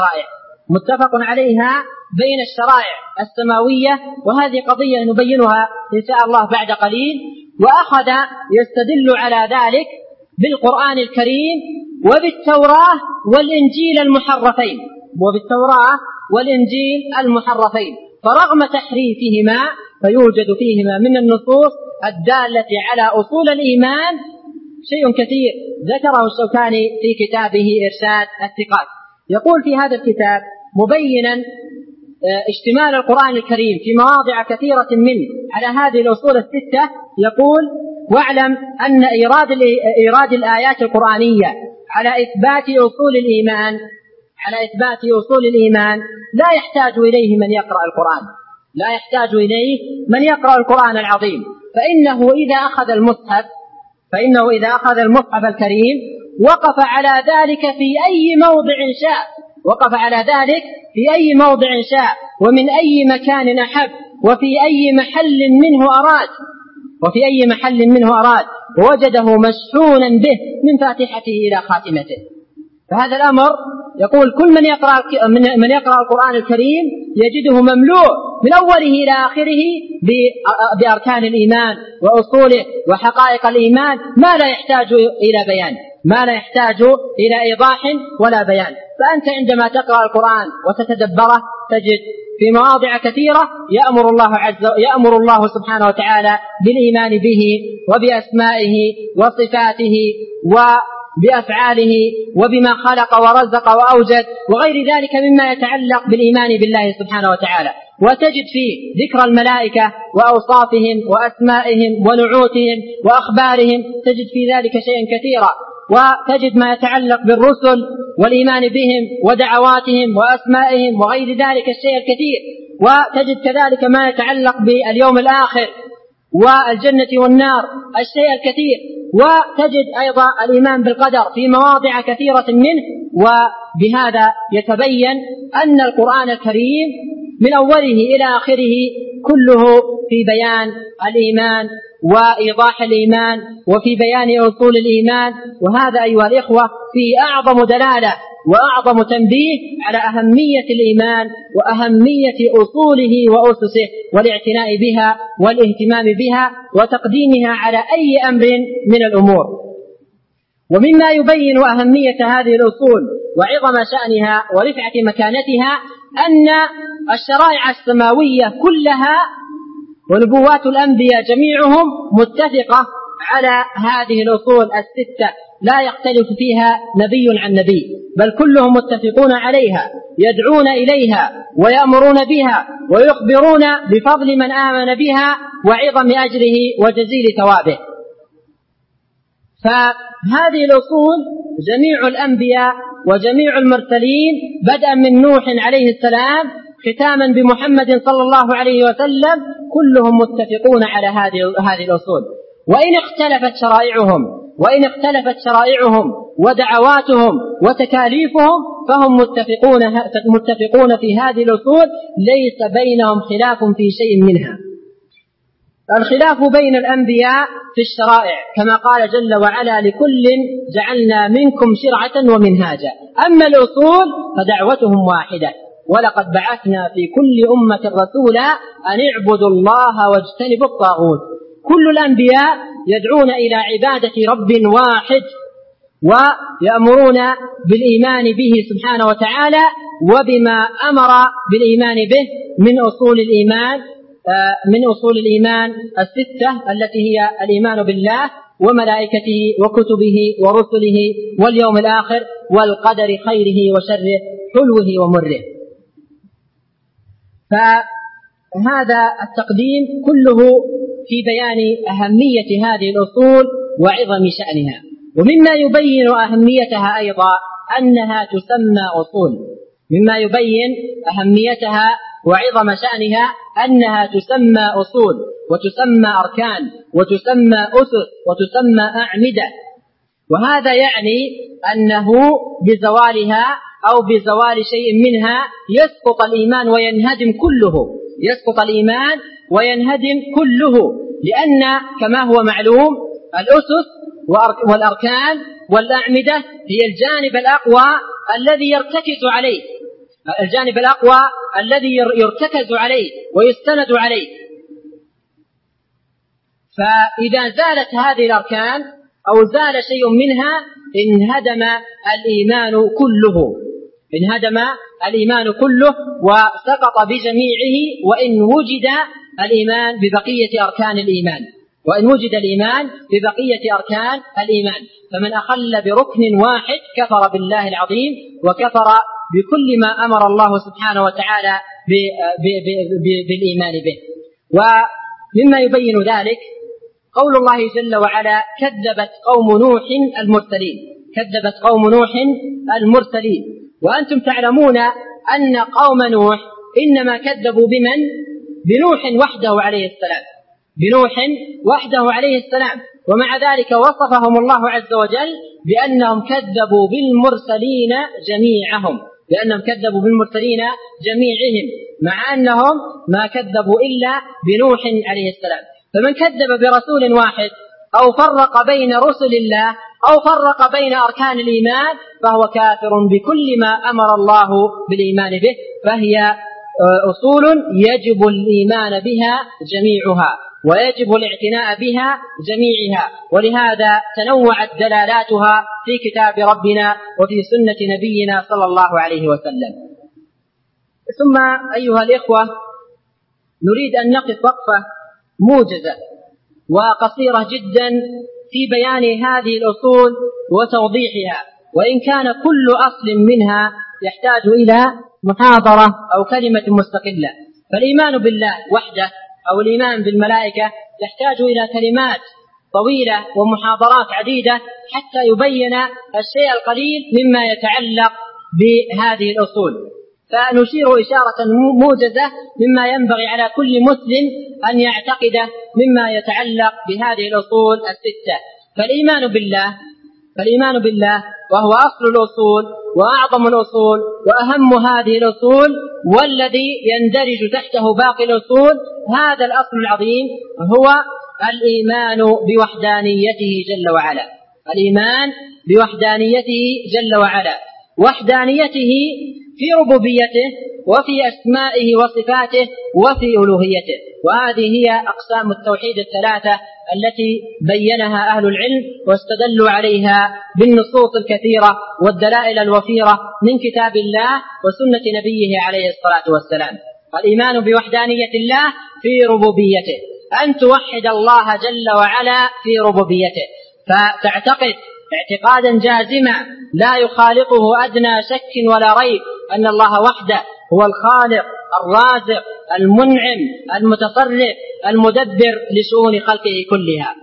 بين الشرائع السماوية، وهذه قضية نبينها إن شاء الله بعد قليل. وأخذ يستدل على ذلك بالقرآن الكريم وبالتوراة والإنجيل المحرفين، فرغم تحريفهما فيوجد فيهما من النصوص الدالة على أصول الإيمان شيء كثير ذكره الشوكاني في كتابه إرشاد الثقات. يقول في هذا الكتاب مبينا اشتمال القرآن الكريم في مواضع كثيرة منه على هذه الأصول الستة، يقول: واعلم أن إيراد الآيات القرآنية على إثبات أصول الإيمان لا يحتاج إليه من يقرأ القرآن العظيم، فإنه إذا أخذ المصحف الكريم وقف على ذلك في أي موضع شاء ومن أي مكان أحب وفي أي محل منه أراد ووجده مشحونا به من فاتحته إلى خاتمته. فهذا الأمر يقول كل من يقرأ القرآن الكريم يجده مملوء من أوله إلى آخره بأركان الإيمان وأصوله وحقائق الإيمان ما لا يحتاج إلى إيضاح ولا بيان. فأنت عندما تقرأ القرآن وتتدبره تجد في مواضع كثيرة يأمر الله سبحانه وتعالى بالإيمان به وبأسمائه وصفاته بأفعاله وبما خلق ورزق وأوجد وغير ذلك مما يتعلق بالإيمان بالله سبحانه وتعالى. وتجد فيه ذكر الملائكة وأوصافهم وأسمائهم ونعوتهم وأخبارهم، تجد في ذلك شيئا كثيرا. وتجد ما يتعلق بالرسل والإيمان بهم ودعواتهم وأسمائهم وغير ذلك الشيء الكثير. وتجد كذلك ما يتعلق باليوم الآخر والجنة والنار الشيء الكثير. وتجد أيضا الإيمان بالقدر في مواضع كثيرة منه. وبهذا يتبين أن القرآن الكريم من أوله إلى آخره كله في بيان الإيمان وإيضاح الإيمان وفي بيان أصول الإيمان. وهذا أيها الإخوة فيه أعظم دلالة وأعظم تنبيه على أهمية الإيمان وأهمية أصوله وأسسه والاعتناء بها والاهتمام بها وتقديمها على أي أمر من الأمور. ومما يبين أهمية هذه الأصول وعظم شأنها ورفعة مكانتها أن الشرائع السماوية كلها ونبوات الأنبياء جميعهم متفقة على هذه الأصول الستة، لا يختلف فيها نبي عن نبي، بل كلهم متفقون عليها، يدعون إليها ويأمرون بها ويخبرون بفضل من آمن بها وعظم أجره وجزيل ثوابه. فهذه الأصول جميع الأنبياء وجميع المرسلين بدءا من نوح عليه السلام ختاما بمحمد صلى الله عليه وسلم كلهم متفقون على هذه الأصول. وإن اختلفت شرائعهم ودعواتهم وتكاليفهم فهم متفقون في هذه الأصول، ليس بينهم خلاف في شيء منها. الخلاف بين الأنبياء في الشرائع كما قال جل وعلا: لكل جعلنا منكم شرعة ومنهاجا. أما الأصول فدعوتهم واحدة، ولقد بعثنا في كل أمة رسولا أن اعبدوا الله واجتنبوا الطاغوت. كل الأنبياء يدعون إلى عبادة رب واحد ويأمرون بالإيمان به سبحانه وتعالى وبما أمر بالإيمان به من أصول الإيمان الستة التي هي الإيمان بالله وملائكته وكتبه ورسله واليوم الآخر والقدر خيره وشره حلوه ومره. فهذا التقديم كله في بيان أهمية هذه الأصول وعظم شأنها. ومما يبين أهميتها أيضا أنها تسمى أصول، مما يبين أهميتها وعظم شأنها أنها تسمى أصول وتسمى أركان وتسمى أسس وتسمى أعمدة. وهذا يعني أنه بزوالها أو بزوال شيء منها يسقط الإيمان وينهدم كله، لأن كما هو معلوم الأسس والأركان والأعمدة هي الجانب الأقوى الذي يرتكز عليه ويستند عليه. فإذا زالت هذه الأركان أو زال شيء منها انهدم الإيمان كله وسقط بجميعه، وإن وجد الإيمان ببقية أركان الإيمان فمن أخل بركن واحد كفر بالله العظيم وكفر بكل ما أمر الله سبحانه وتعالى بالإيمان به. ومما يبين ذلك قول الله جل وعلا: كذبت قوم نوح المرسلين. وأنتم تعلمون أن قوم نوح إنما كذبوا بنوح وحده عليه السلام، ومع ذلك وصفهم الله عز وجل بأنهم كذبوا بالمرسلين جميعهم، مع أنهم ما كذبوا إلا بنوح عليه السلام. فمن كذب برسول واحد أو فرق بين رسل الله أو فرق بين أركان الإيمان فهو كافر بكل ما أمر الله بالإيمان به، فهي أصول يجب الإيمان بها جميعها ويجب الاعتناء بها جميعها، ولهذا تنوعت دلالاتها في كتاب ربنا وفي سنة نبينا صلى الله عليه وسلم. ثم أيها الإخوة نريد أن نقف وقفة موجزة وقصيرة جدا في بيان هذه الأصول وتوضيحها، وإن كان كل أصل منها يحتاج إلى محاضرة أو كلمة مستقلة. فالإيمان بالله وحده أو الإيمان بالملائكة يحتاج إلى كلمات طويلة ومحاضرات عديدة حتى يبين الشيء القليل مما يتعلق بهذه الأصول. فنشير إشارة موجزة مما ينبغي على كل مسلم أن يعتقده مما يتعلق بهذه الأصول الستة. فالإيمان بالله وهو أصل الأصول وأعظم الأصول وأهم هذه الأصول، والذي يندرج تحته باقي الأصول. هذا الأصل العظيم هو الإيمان بوحدانيته جل وعلا، الإيمان بوحدانيته جل وعلا، وحدانيته في ربوبيته وفي أسمائه وصفاته وفي ألوهيته. وهذه هي أقسام التوحيد الثلاثة التي بينها أهل العلم واستدلوا عليها بالنصوص الكثيرة والدلائل الوفيرة من كتاب الله وسنة نبيه عليه الصلاة والسلام. الإيمان بوحدانية الله في ربوبيته، أن توحد الله جل وعلا في ربوبيته، فتعتقد اعتقادا جازما لا يخالطه أدنى شك ولا ريب أن الله وحده هو الخالق الرازق المنعم المتصرف المدبر لشؤون خلقه كلها.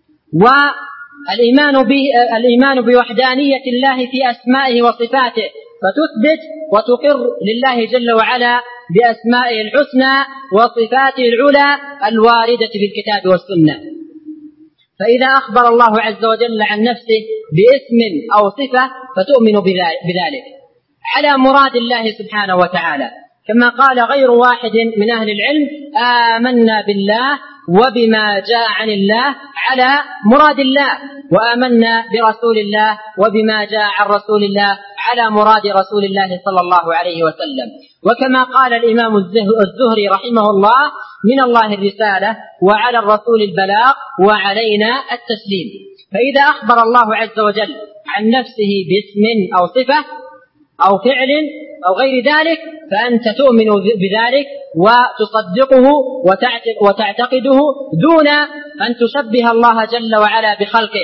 والإيمان بوحدانية الله في أسمائه وصفاته، فتثبت وتقر لله جل وعلا بأسمائه الحسنى وصفاته العلى الواردة في الكتاب والسنة. فإذا أخبر الله عز وجل عن نفسه باسم أو صفة فتؤمن بذلك على مراد الله سبحانه وتعالى، كما قال غير واحد من أهل العلم: آمنا بالله وبما جاء عن الله على مراد الله، وآمنا برسول الله وبما جاء عن رسول الله على مراد رسول الله صلى الله عليه وسلم. وكما قال الإمام الزهري رحمه الله: من الله الرسالة وعلى الرسول البلاغ وعلينا التسليم. فإذا أخبر الله عز وجل عن نفسه باسم أو صفة أو فعل أو غير ذلك فأنت تؤمن بذلك وتصدقه وتعتقده دون أن تشبه الله جل وعلا بخلقه،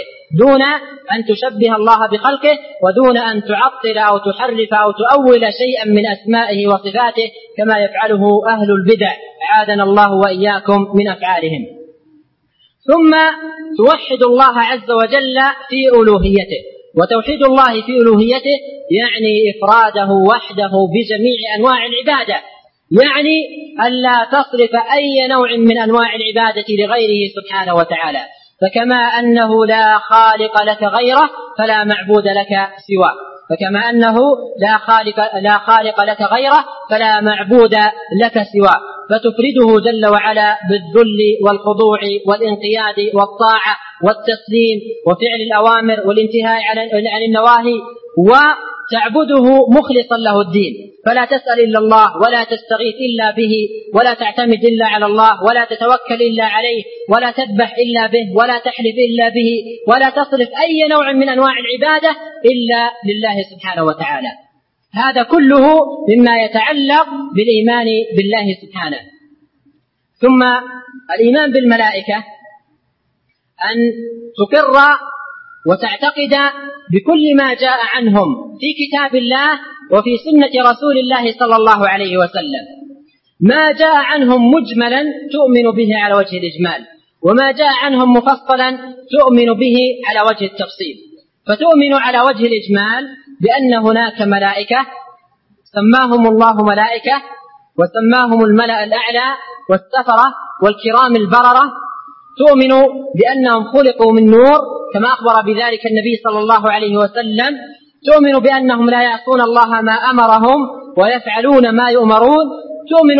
ودون أن تعطل أو تحرف أو تؤول شيئا من أسمائه وصفاته كما يفعله أهل البدع، أعاذنا الله وإياكم من أفعالهم. ثم توحد الله عز وجل في ألوهيته. وتوحيد الله في ألوهيته يعني إفراده وحده بجميع أنواع العبادة، يعني ألا تصرف أي نوع من أنواع العبادة لغيره سبحانه وتعالى. فكما أنه لا خالق لك غيره فلا معبود لك سواه، فكما أنه لا خالق لك غيره فلا معبود لك سواه، فتفرده جل وعلا بالذل والخضوع والانقياد والطاعة والتسليم وفعل الأوامر والانتهاء عن النواهي، وتعبده مخلصا له الدين، فلا تسأل إلا الله ولا تستغيث إلا به ولا تعتمد إلا على الله ولا تتوكل إلا عليه ولا تذبح إلا به ولا تحلف إلا به ولا تصرف أي نوع من أنواع العبادة إلا لله سبحانه وتعالى. هذا كله مما يتعلق بالإيمان بالله سبحانه. ثم الإيمان بالملائكة أن تقر وتعتقد بكل ما جاء عنهم في كتاب الله وفي سنة رسول الله صلى الله عليه وسلم. ما جاء عنهم مجملا تؤمن به على وجه الإجمال، وما جاء عنهم مفصلا تؤمن به على وجه التفصيل. فتؤمن على وجه الإجمال بأن هناك ملائكة سماهم الله ملائكة، وسماهم الملأ الأعلى والسفرة والكرام البررة. تؤمن بأنهم خلقوا من نور كما أخبر بذلك النبي صلى الله عليه وسلم. تؤمن بأنهم لا يعصون الله ما أمرهم ويفعلون ما يؤمرون. تؤمن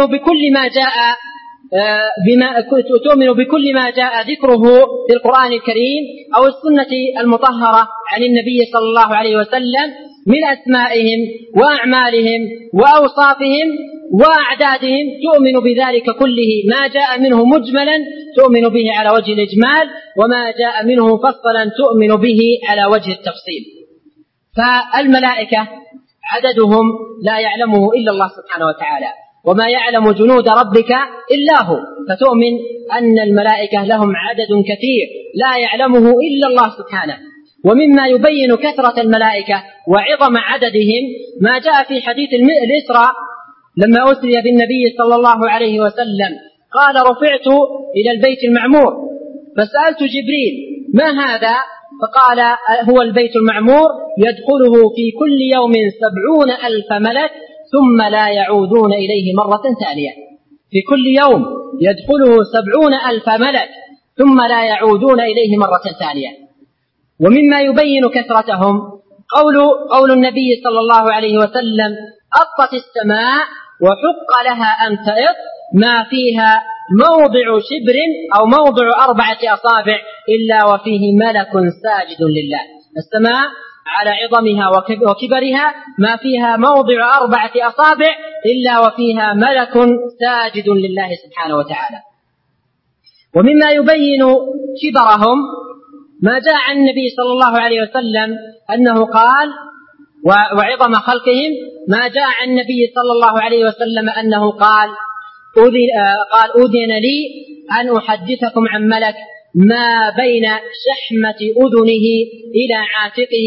بكل ما جاء ذكره في القرآن الكريم أو السنة المطهرة عن النبي صلى الله عليه وسلم من أسمائهم وأعمالهم وأوصافهم وأعدادهم. تؤمن بذلك كله، ما جاء منه مجملا تؤمن به على وجه الإجمال، وما جاء منه مفصلا تؤمن به على وجه التفصيل. فالملائكة عددهم لا يعلمه إلا الله سبحانه وتعالى، وما يعلم جنود ربك إلا هو. فتؤمن أن الملائكة لهم عدد كثير لا يعلمه إلا الله سبحانه. ومما يبين كثرة الملائكة وعظم عددهم ما جاء في حديث الإسراء لما أسري بالنبي صلى الله عليه وسلم قال: رفعت إلى البيت المعمور فسألت جبريل: ما هذا؟ فقال: هو البيت المعمور يدخله في كل يوم 70,000 ملك ثم لا يعودون إليه مرة ثانية. في كل يوم يدخله 70,000 ملك ثم لا يعودون إليه مرة ثانية. ومما يبين كثرتهم قول النبي صلى الله عليه وسلم: أطت السماء وحق لها أن تئط ما فيها موضع شبر أو موضع 4 أصابع إلا وفيه ملك ساجد لله. السماء على عظمها وكبرها ما فيها موضع 4 أصابع إلا وفيها ملك ساجد لله سبحانه وتعالى. ومما يبين كبرهم ما جاء عن النبي صلى الله عليه وسلم أنه قال: وعظم خلقهم ما جاء عن النبي صلى الله عليه وسلم أنه قال: أذن لي أن أحدثكم عن ملك ما بين شحمة أذنه إلى عاتقه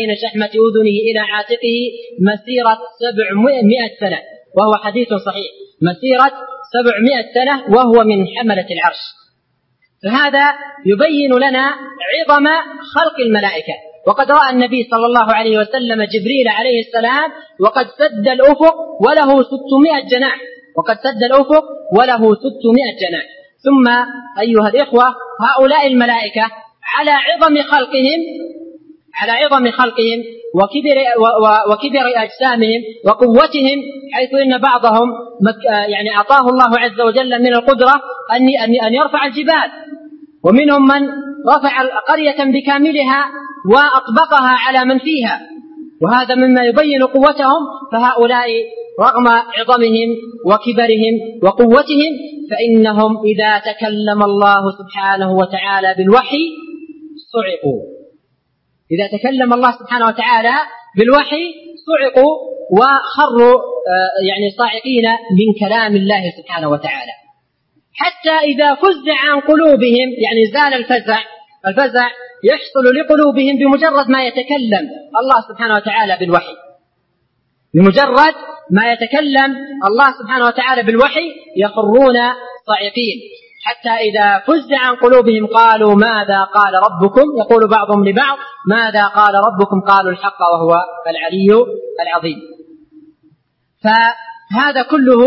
مسيرة 700 سنة، وهو حديث صحيح، مسيرة 700 سنة، وهو من حملة العرش. فهذا يبين لنا عظم خلق الملائكة. وقد رأى النبي صلى الله عليه وسلم جبريل عليه السلام وقد سد الأفق وله 600 جناح، ثم أيها الإخوة هؤلاء الملائكة على عظم خلقهم وكبر أجسامهم وقوتهم، حيث إن بعضهم يعني أعطاه الله عز وجل من القدرة أن يرفع الجبال، ومنهم من رفع قرية بكاملها وأطبقها على من فيها، وهذا مما يبين قوتهم. فهؤلاء رغم عظمهم وكبرهم وقوتهم فإنهم إذا تكلم الله سبحانه وتعالى بالوحي صعقوا، إذا تكلم الله سبحانه وتعالى بالوحي صعقوا وخروا يعني صاعقين من كلام الله سبحانه وتعالى، حتى إذا فزع عن قلوبهم، يعني زال الفزع يحصل لقلوبهم بمجرد ما يتكلم الله سبحانه وتعالى بالوحي. بمجرد ما يتكلم الله سبحانه وتعالى بالوحي يخرون صاعقين، حتى إذا فزع عن قلوبهم قالوا: ماذا قال ربكم؟ يقول بعضهم لبعض: ماذا قال ربكم؟ قالوا: الحق وهو العلي العظيم. فهذا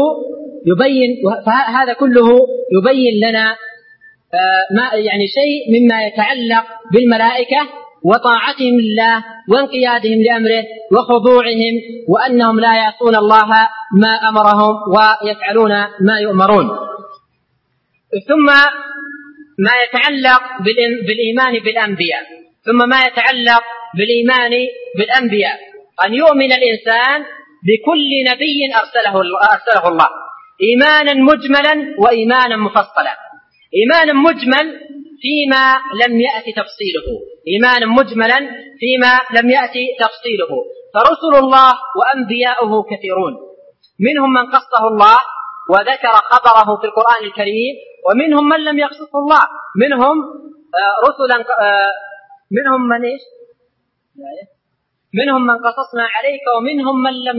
كله يبين لنا ما يعني شيء مما يتعلق بالملائكة وطاعتهم لله وانقيادهم لأمره وخضوعهم، وأنهم لا يعصون الله ما أمرهم ويفعلون ما يؤمرون. ثم ما يتعلق بالإيمان بالأنبياء، أن يؤمن الإنسان بكل نبي أرسله الله إيمانا مجملا وإيمانا مفصلا. إيمانا مجمل فيما لم يأتي تفصيله، فرسل الله وأنبياؤه كثيرون، منهم من قصه الله وذكر خبره في القرآن الكريم، ومنهم من لم يقصه الله، منهم من قصصنا عليك ومنهم من لم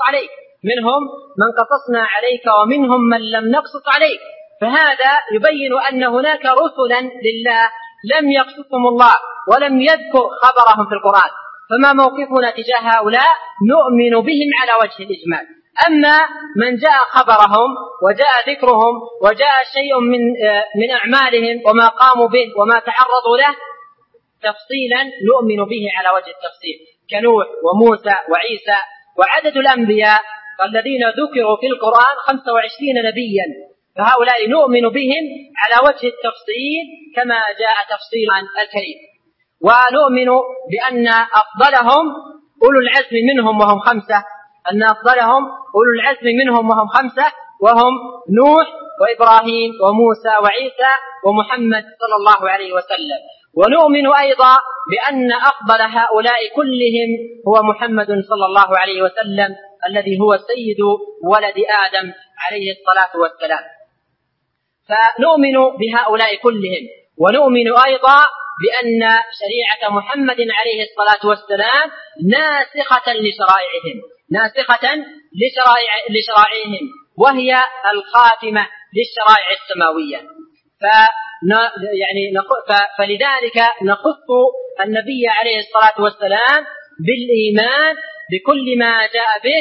نقصص عليك، فهذا يبين أن هناك رسلا لله لم يقصصهم الله ولم يذكر خبرهم في القرآن. فما موقفنا تجاه هؤلاء؟ نؤمن بهم على وجه الإجمال. أما من جاء خبرهم وجاء ذكرهم وجاء شيء من أعمالهم وما قاموا به وما تعرضوا له تفصيلا نؤمن به على وجه التفصيل، كنوح وموسى وعيسى. وعدد الأنبياء الذين ذكروا في القرآن 25 نبيا، فهؤلاء نؤمن بهم على وجه التفصيل كما جاء تفصيلا الكريم. ونؤمن بأن أفضلهم أولو العزم منهم وهم 5، وهم نوح وإبراهيم وموسى وعيسى ومحمد صلى الله عليه وسلم. ونؤمن أيضا بأن أفضل هؤلاء كلهم هو محمد صلى الله عليه وسلم الذي هو سيد ولد آدم عليه الصلاة والسلام. فنؤمن بهؤلاء كلهم. ونؤمن أيضا بأن شريعة محمد عليه الصلاة والسلام ناسخة لشرائعهم وهي الخاتمة للشرائع السماوية. فلذلك نخص النبي عليه الصلاة والسلام بالإيمان بكل ما جاء به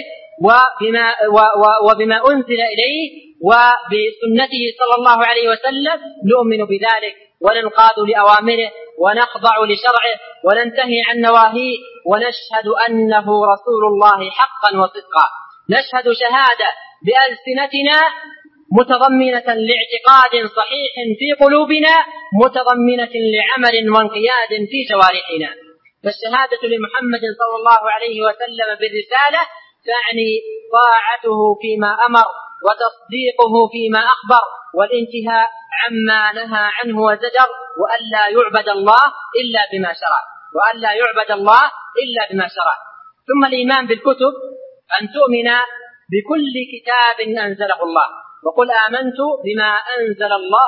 وبما أنزل إليه وبسنته صلى الله عليه وسلم، نؤمن بذلك وننقاد لأوامره ونخضع لشرعه وننتهي عن نواهيه، ونشهد أنه رسول الله حقا وصدقا. نشهد شهادة بألسنتنا متضمنة لاعتقاد صحيح في قلوبنا، متضمنة لعمل وانقياد في جوارحنا. فالشهادة لمحمد صلى الله عليه وسلم بالرسالة تعني طاعته فيما أمر وتصديقه فيما أخبر والانتهاء عما نهى عنه وزجر، وألا يعبد الله إلا بما شرع. ثم الإيمان بالكتب أن تؤمن بكل كتاب أنزله الله، وقل آمنت بما أنزل الله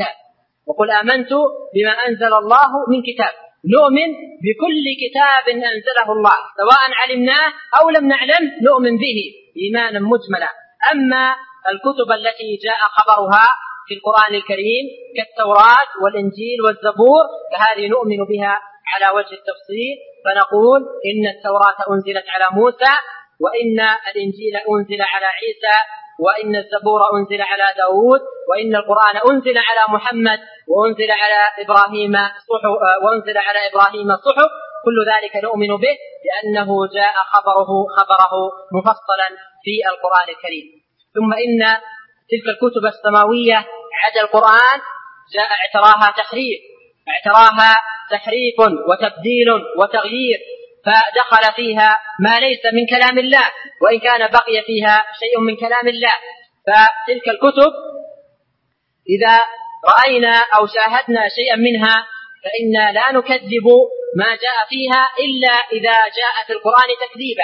من كتاب. نؤمن بكل كتاب أنزله الله سواء علمناه أو لم نعلم، نؤمن به إيمانا مجملا. أما الكتب التي جاء خبرها في القرآن الكريم كالتوراة والإنجيل والزبور فهذه نؤمن بها على وجه التفصيل، فنقول إن التوراة أنزلت على موسى، وإن الإنجيل أنزل على عيسى، وإن الزبور أنزل على داود، وإن القرآن أنزل على محمد، وأنزل على إبراهيم صحف. كل ذلك نؤمن به لأنه جاء خبره مفصلا في القرآن الكريم. ثم إن تلك الكتب السماوية عدا القرآن جاء اعتراها تحريف وتبديل وتغيير، فدخل فيها ما ليس من كلام الله وإن كان بقي فيها شيء من كلام الله. فتلك الكتب إذا رأينا أو شاهدنا شيئا منها فإنا لا نكذب ما جاء فيها إلا إذا جاء في القرآن تكذيبا،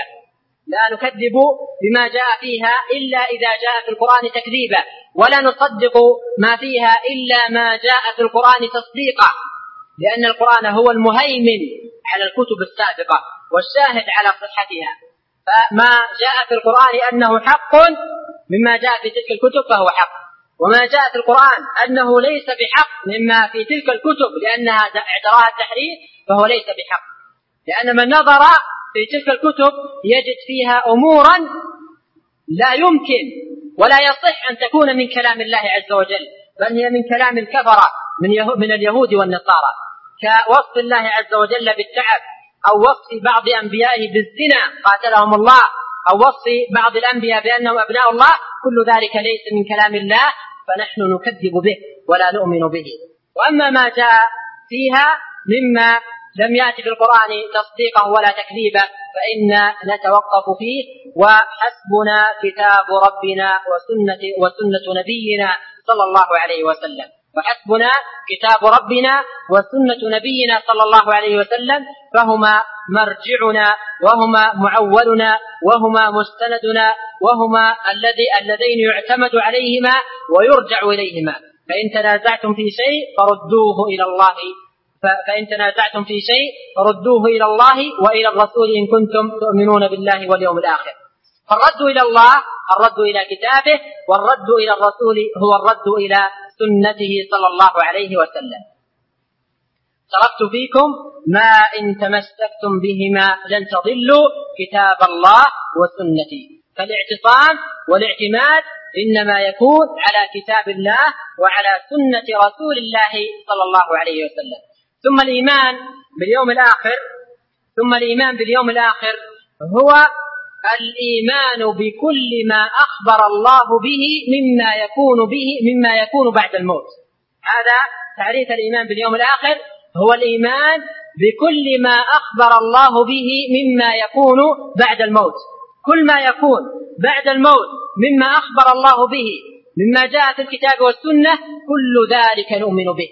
ولا نصدق ما فيها إلا ما جاء في القرآن تصديقا، لأن القرآن هو المهيمن على الكتب السابقة والشاهد على صحتها. فما جاء في القرآن أنه حق مما جاء في تلك الكتب فهو حق، وما جاء في القرآن أنه ليس بحق مما في تلك الكتب لأنها اعتراها التحريف فهو ليس بحق، لأن من نظر في تلك الكتب يجد فيها أمورا لا يمكن ولا يصح أن تكون من كلام الله عز وجل، بل هي من كلام الكفرة من اليهود والنصارى، كوصف الله عز وجل بالتعب، أو وصف بعض أنبيائه بالزنا قاتلهم الله، أو وصف بعض الأنبياء بأنهم أبناء الله. كل ذلك ليس من كلام الله، فنحن نكذب به ولا نؤمن به. وأما ما جاء فيها مما لم يأتي في القرآن تصديقه ولا تكذيبه فإن نتوقف فيه، وحسبنا كتاب ربنا وسنة نبينا صلى الله عليه وسلم. وحسبنا كتاب ربنا وسنة نبينا صلى الله عليه وسلم، فهما مرجعنا وهما معولنا وهما مستندنا وهما اللذين يعتمد عليهما ويرجع إليهما. فإن تنازعتم في شيء فردوه إلى الله وإلى الرسول إن كنتم تؤمنون بالله واليوم الآخر. فالرد إلى الله الرد إلى كتابه، والرد إلى الرسول هو الرد إلى سنته صلى الله عليه وسلم. تركت فيكم ما إن تمسكتم بهما لن تضلوا كتاب الله وسنتي. فالاعتصام والاعتماد إنما يكون على كتاب الله وعلى سنة رسول الله صلى الله عليه وسلم. ثم الإيمان باليوم الآخر هو الإيمان بكل ما أخبر الله به مما يكون بعد الموت. هذا تعريف الإيمان باليوم الآخر، هو الإيمان بكل ما أخبر الله به مما يكون بعد الموت. كل ما يكون بعد الموت مما أخبر الله به مما جاء في الكتاب والسنة كل ذلك نؤمن به.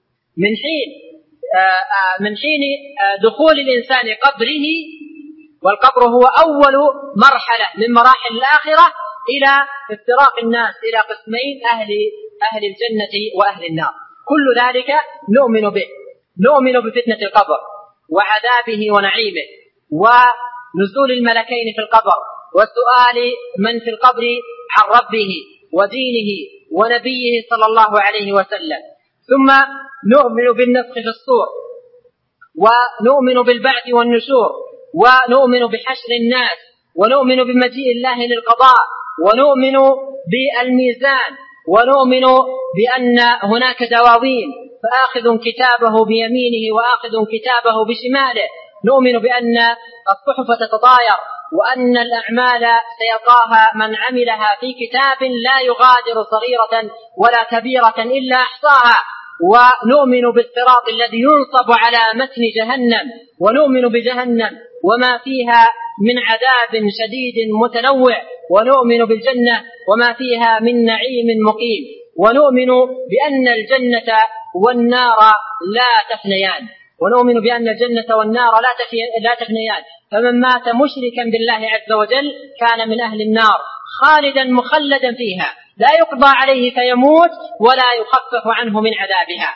من حين دخول الإنسان قبره، والقبر هو أول مرحلة من مراحل الآخرة، إلى افتراق الناس إلى قسمين، أهل الجنة وأهل النار. كل ذلك نؤمن به. نؤمن بفتنة القبر وعذابه ونعيمه ونزول الملكين في القبر وسؤال من في القبر عن ربه ودينه ونبيه صلى الله عليه وسلم. ثم نؤمن بالنفخ في الصور، ونؤمن بالبعث والنشور، ونؤمن بحشر الناس، ونؤمن بمجيء الله للقضاء، ونؤمن بالميزان، ونؤمن بأن هناك دواوين فآخذ كتابه بيمينه وآخذ كتابه بشماله. نؤمن بأن الصحف تتطاير، وأن الأعمال سيلقاها من عملها في كتاب لا يغادر صغيرة ولا كبيرة إلا أحصاها. ونؤمن بالصراط الذي ينصب على متن جهنم، ونؤمن بجهنم وما فيها من عذاب شديد متنوع، ونؤمن بالجنة وما فيها من نعيم مقيم، ونؤمن بأن الجنة والنار لا تفنيان، ونؤمن بأن الجنة والنار لا تفنيان. فمن مات مشركا بالله عز وجل كان من أهل النار خالدا مخلدا فيها، لا يقضى عليه فيموت ولا يخفف عنه من عذابها.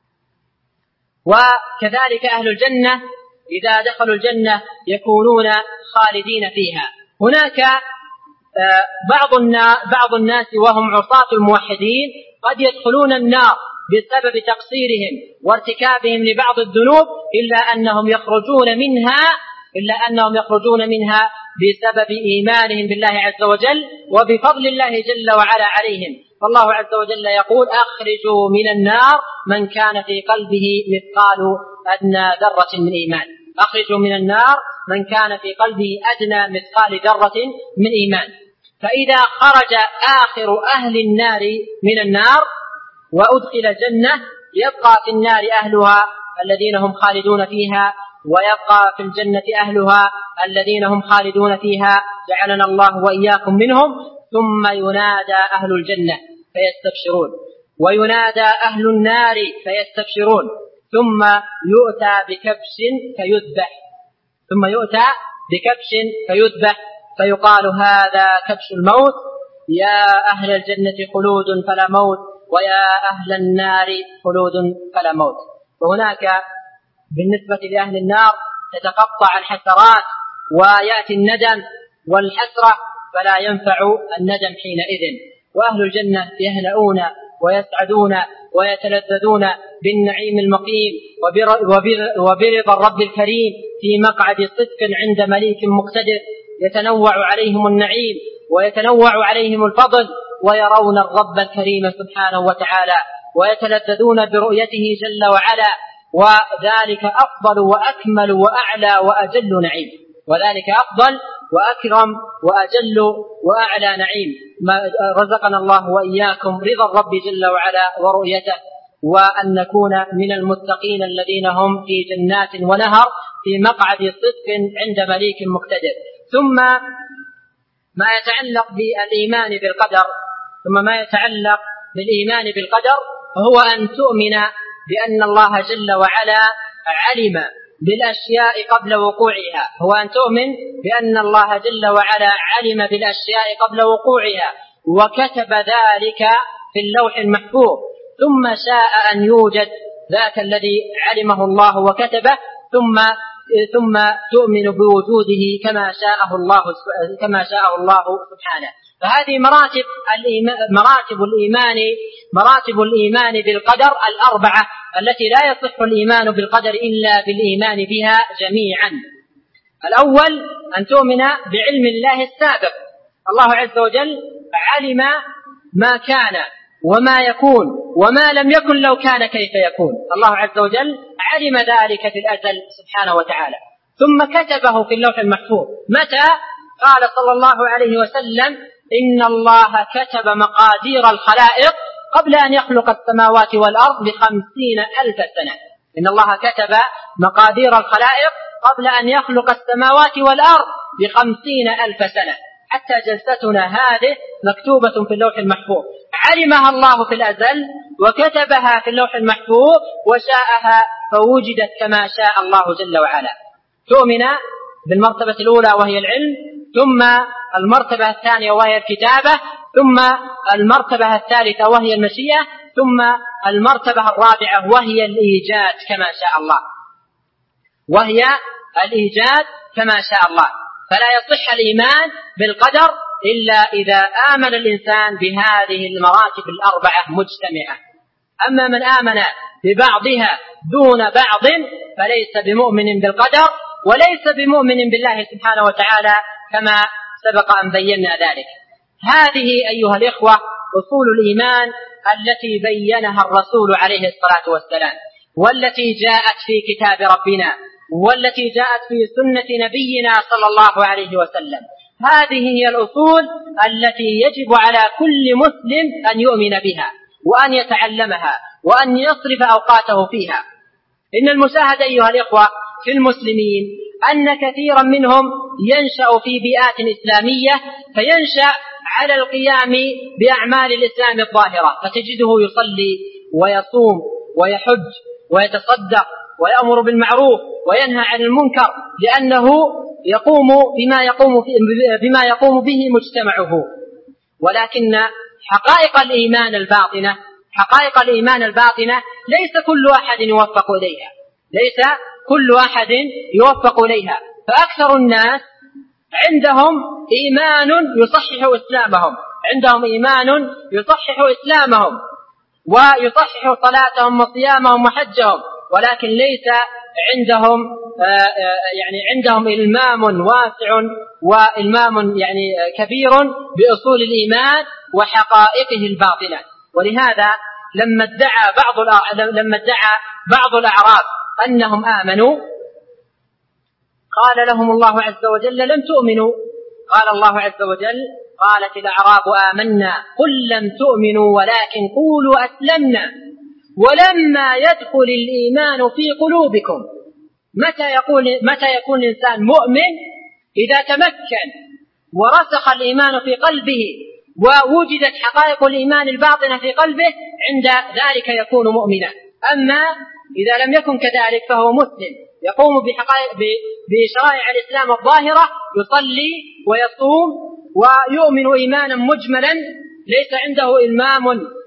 وكذلك أهل الجنة إذا دخلوا الجنة يكونون خالدين فيها. هناك بعض الناس وهم عصاة الموحدين قد يدخلون النار بسبب تقصيرهم وارتكابهم لبعض الذنوب، إلا أنهم يخرجون منها بسبب إيمانهم بالله عز وجل وبفضل الله جل وعلا عليهم. فالله عز وجل يقول: أخرجوا من النار من كان في قلبه مثقال أدنى ذرة من إيمان. أخرجوا من النار من كان في قلبه أدنى مثقال ذرة من إيمان. فإذا خرج آخر أهل النار من النار وأدخل الجنة يبقى في النار أهلها الذين هم خالدون فيها، ويبقى في الجنة أهلها الذين هم خالدون فيها، جعلنا الله وإياكم منهم. ثم ينادى أهل الجنة فيستبشرون، وينادى أهل النار فيستبشرون، ثم يؤتى بكبش فيذبح فيقال: هذا كبش الموت، يا أهل الجنة خلود فلا موت، ويا أهل النار خلود فلا موت. وهناك بالنسبة لأهل النار تتقطع الحسرات ويأتي الندم والحسرة فلا ينفع الندم حينئذ. وأهل الجنة يهنؤون ويسعدون ويتلذذون بالنعيم المقيم وبرضا الرب الكريم في مقعد صدق عند مليك مقتدر، يتنوع عليهم النعيم ويتنوع عليهم الفضل، ويرون الرب الكريم سبحانه وتعالى ويتلذذون برؤيته جل وعلا، وذلك أفضل وأكمل وأعلى وأجل نعيم، وذلك أفضل وأكرم وأجل وأعلى نعيم. ما رزقنا الله وإياكم رضا الرب جل وعلا ورؤيته، وأن نكون من المتقين الذين هم في جنات ونهر في مقعد صدق عند مليك مقتدر. ثم ما يتعلق بالإيمان بالقدر هو أن تؤمن بأن الله جل وعلا علم بالأشياء قبل وقوعها، وكتب ذلك في اللوح المحفوظ، ثم شاء أن يوجد ذاك الذي علمه الله وكتبه، ثم تؤمن بوجوده كما شاءه الله سبحانه. فهذه مراتب الإيمان بالقدر الأربعة التي لا يصح الإيمان بالقدر إلا بالإيمان بها جميعا. الأول أن تؤمن بعلم الله السابق، الله عز وجل علم ما كان وما يكون وما لم يكن لو كان كيف يكون، الله عز وجل علم ذلك في الأزل سبحانه وتعالى، ثم كتبه في اللوح المحفوظ. متى؟ قال صلى الله عليه وسلم: إن الله كتب مقادير الخلائق قبل أن يخلق السماوات والأرض ب50,000 سنة. إن الله كتب مقادير الخلائق قبل أن يخلق السماوات والأرض ب50,000 سنة، حتى جلستنا هذه مكتوبة في اللوح المحفوظ، علمها الله في الأزل وكتبها في اللوح المحفوظ وشاءها فوجدت كما شاء الله جل وعلا. تؤمن بالمرتبة الأولى وهي العلم، ثم المرتبة الثانية وهي الكتابة، ثم المرتبة الثالثة وهي المشيئة، ثم المرتبة الرابعة وهي الإيجاد كما شاء الله، وهي الإيجاد كما شاء الله. فلا يصح الإيمان بالقدر إلا إذا آمن الإنسان بهذه المراتب الأربعة مجتمعة. أما من آمن ببعضها دون بعض فليس بمؤمن بالقدر وليس بمؤمن بالله سبحانه وتعالى كما سبق أن بينا ذلك. هذه أيها الإخوة أصول الإيمان التي بينها الرسول عليه الصلاة والسلام، والتي جاءت في كتاب ربنا، والتي جاءت في سنة نبينا صلى الله عليه وسلم. هذه هي الأصول التي يجب على كل مسلم أن يؤمن بها وأن يتعلمها وأن يصرف أوقاته فيها. إن المشاهد أيها الإخوة في المسلمين أن كثيرا منهم ينشأ في بيئات إسلامية، فينشأ على القيام بأعمال الإسلام الظاهرة، فتجده يصلي ويصوم ويحج ويتصدق ويأمر بالمعروف وينهى عن المنكر، لأنه يقوم بما يقوم به مجتمعه. ولكن حقائق الإيمان الباطنة ليس كل أحد يوفق إليها، فأكثر الناس عندهم إيمان يصحح إسلامهم ويصحح صلاتهم وصيامهم وحجهم، ولكن ليس عندهم إلمام واسع وإلمام كبير بأصول الإيمان وحقائقه الباطنة. ولهذا لما ادعى بعض الأعراب أنهم آمنوا قال لهم الله عز وجل لم تؤمنوا. قال الله عز وجل قالت الأعراب آمنا قل لم تؤمنوا ولكن قولوا أسلمنا ولما يدخل الإيمان في قلوبكم. متى يكون الإنسان مؤمن؟ إذا تمكن ورسخ الإيمان في قلبه ووجدت حقائق الإيمان الباطنة في قلبه، عند ذلك يكون مؤمنا. أما إذا لم يكن كذلك فهو مسلم يقوم بشرائع الإسلام الظاهرة، يصلي ويصوم ويؤمن إيمانا مجملا، ليس عنده إلمام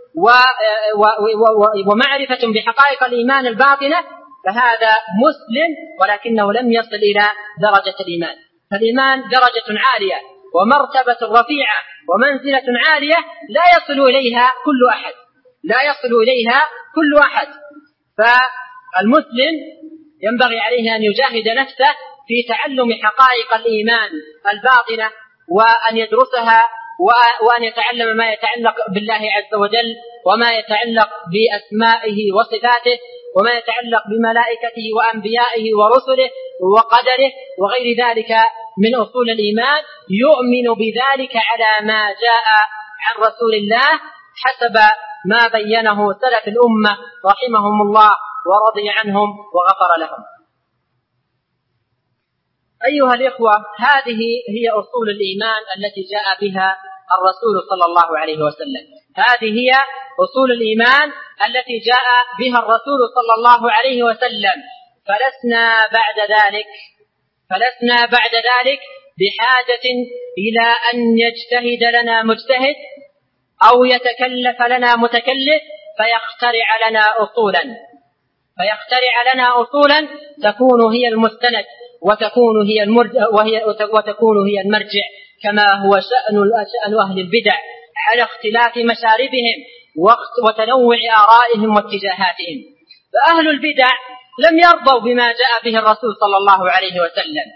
ومعرفة بحقائق الإيمان الباطنة، فهذا مسلم ولكنه لم يصل إلى درجة الإيمان. فالإيمان درجة عالية ومرتبة رفيعة ومنزلة عالية لا يصل إليها كل أحد. فالمسلم ينبغي عليه أن يجاهد نفسه في تعلم حقائق الإيمان الباطنة وأن يدرسها وأن يتعلم ما يتعلق بالله عز وجل وما يتعلق بأسمائه وصفاته وما يتعلق بملائكته وأنبيائه ورسله وقدره وغير ذلك من أصول الإيمان، يؤمن بذلك على ما جاء عن رسول الله حسب ما بينه سلف الأمة رحمهم الله ورضي عنهم وغفر لهم. أيها الإخوة، هذه هي أصول الإيمان التي جاء بها الرسول صلى الله عليه وسلم. هذه هي أصول الإيمان التي جاء بها الرسول صلى الله عليه وسلم. فلسنا بعد ذلك بحاجة إلى أن يجتهد لنا مجتهد أو يتكلف لنا متكلف فيخترع لنا أصولا تكون هي المستند وتكون هي المرجع، كما هو شأن أهل البدع على اختلاف مشاربهم وتنوع آرائهم واتجاهاتهم. فأهل البدع لم يرضوا بما جاء به الرسول صلى الله عليه وسلم،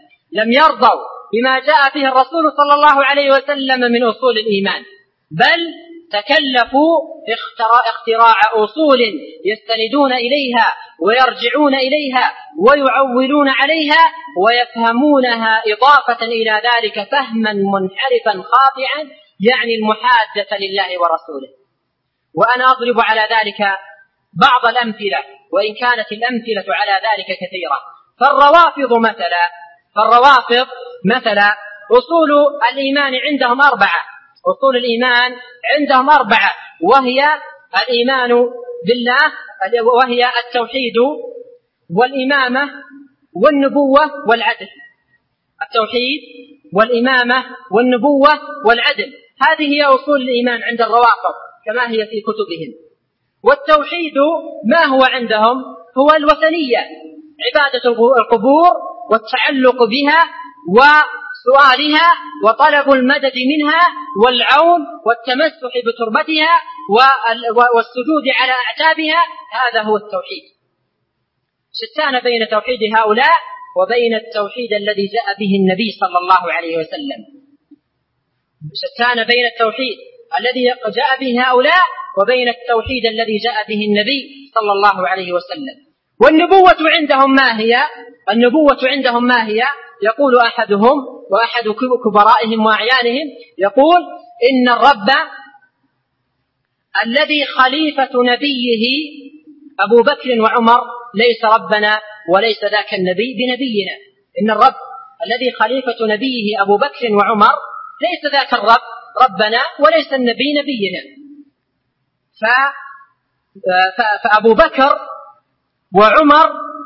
من أصول الإيمان، بل تكلفوا اختراع أصول يستندون إليها ويرجعون إليها ويعولون عليها ويفهمونها إضافة إلى ذلك فهما منحرفا خاطئا، يعني المحادة لله ورسوله. وأنا أضرب على ذلك بعض الأمثلة وإن كانت الأمثلة على ذلك كثيرة. فالروافض مثلا أصول الإيمان عندهم أربعة، وهي الإيمان بالله، وهي التوحيد والإمامة والنبوة والعدل. هذه هي أصول الإيمان عند الروافض كما هي في كتبهم. والتوحيد ما هو عندهم؟ هو الوثنية، عبادة القبور والتعلق بها وسؤالها وطلب المدد منها والعون والتمسح بتربتها والسجود على أعتابها، هذا هو التوحيد. شتان بين توحيد هؤلاء وبين التوحيد الذي جاء به النبي صلى الله عليه وسلم. شتان بين التوحيد الذي جاء به هؤلاء وبين التوحيد الذي جاء به النبي صلى الله عليه وسلم. والنبوة عندهم ما هي؟ النبوة عندهم ما هي؟ يقول أحدهم وأحد كبرائهم وأعيانهم، يقول إن الرب الذي خليفة نبيه أبو بكر وعمر ليس ربنا وليس ذاك النبي بنبينا. إن الرب الذي خليفة نبيه أبو بكر وعمر ليس ذاك الرب ربنا وليس النبي نبينا. فأبو بكر وعمر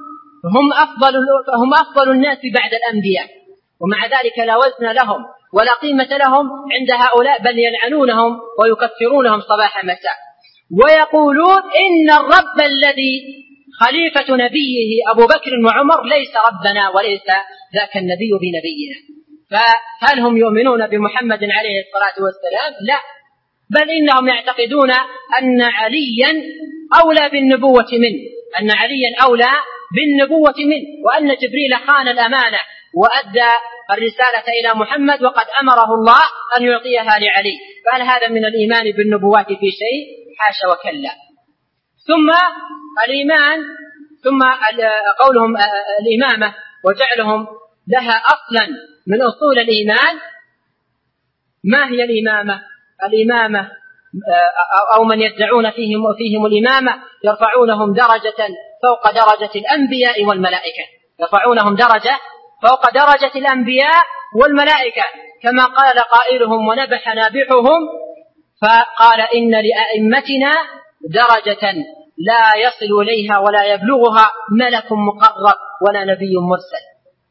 هم أفضل الناس بعد الأنبياء، ومع ذلك لا وزن لهم ولا قيمة لهم عند هؤلاء، بل يلعنونهم ويكفرونهم صباح مساء، ويقولون إن الرب الذي خليفة نبيه أبو بكر وعمر ليس ربنا وليس ذاك النبي بنبينا. فهل هم يؤمنون بمحمد عليه الصلاة والسلام؟ لا، بل إنهم يعتقدون أن عليا أولى بالنبوة منه، أن عليا أولى بالنبوة منه، وأن جبريل خان الأمانة وأدى الرسالة إلى محمد وقد أمره الله أن يعطيها لعلي. فهل هذا من الإيمان بالنبوات في شيء؟ حاشا وكلا. ثم الإيمان، ثم قولهم الإمامة وجعلهم لها أصلا من أصول الإيمان. ما هي الإمامة؟ الإمامة أو من يدعون فيهم الإمامة يرفعونهم درجة فوق درجة الأنبياء والملائكة، يرفعونهم درجة فوق درجة الأنبياء والملائكة، كما قال قائلهم ونبح نابحهم فقال إن لأئمتنا درجة لا يصل إليها ولا يبلغها ملك مقرب ولا نبي مرسل.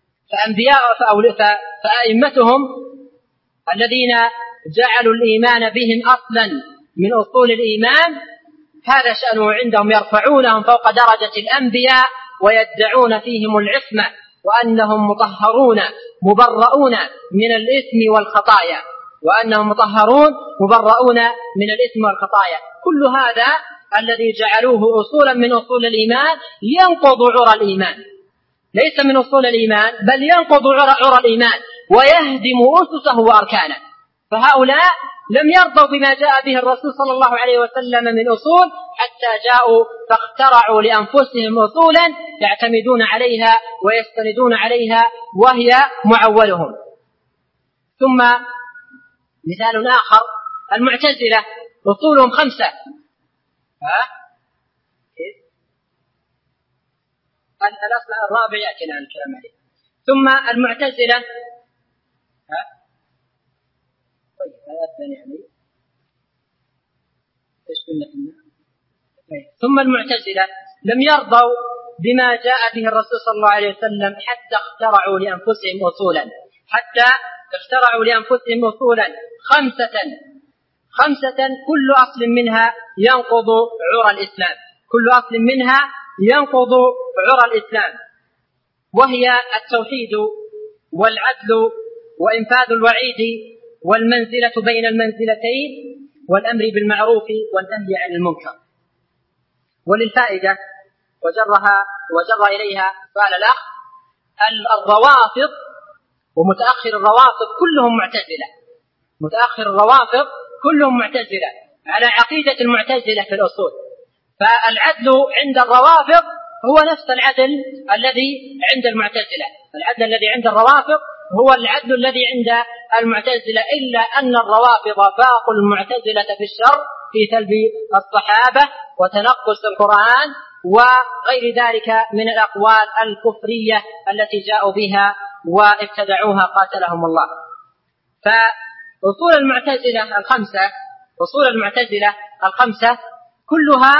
فأئمتهم الذين جعلوا الإيمان بهم أصلا من أصول الإيمان هذا شأنه عندهم، يرفعونهم فوق درجة الأنبياء ويدعون فيهم العصمة وأنهم مطهرون مبرؤون من الإثم والخطايا، وأنهم مطهرون مبرؤون من الإثم والخطايا. كل هذا الذي جعلوه أصولا من أصول الإيمان ينقض عرى الإيمان، ليس من أصول الإيمان بل ينقض عرى الإيمان ويهدم أسسه وأركانه. فهؤلاء لم يرضوا بما جاء به الرسول صلى الله عليه وسلم من أصول حتى جاءوا فاخترعوا لأنفسهم أصولا يعتمدون عليها ويستندون عليها وهي معولهم. ثم مثال آخر المعتزلة أصولهم 5. الأصل الرابع يأتينا الكلام عليه. ثم المعتزلة ثم المعتزلة لم يرضوا بما جاء به الرسول صلى الله عليه وسلم حتى اخترعوا لأنفسهم أصولا 5 كل أصل منها ينقض عرى الإسلام، كل أصل منها ينقض عرى الإسلام، وهي التوحيد والعدل وإنفاذ الوعيد والمنزلة بين المنزلتين والأمر بالمعروف والنهي عن المنكر. وللفائدة وجر إليها سؤال الأخ، الروافض ومتأخر الروافض كلهم معتزلة، متأخر الروافض كلهم معتزلة على عقيدة المعتزلة في الأصول. فالعدل عند الروافض هو نفس العدل الذي عند المعتزلة، العدل الذي عند الروافض هو العدل الذي عند المعتزلة، إلا أن الروافض فاقوا المعتزلة في الشر في سلب الصحابة وتنقص القرآن وغير ذلك من الأقوال الكفرية التي جاءوا بها وابتدعوها قاتلهم الله. فأصول المعتزلة الخمسة كلها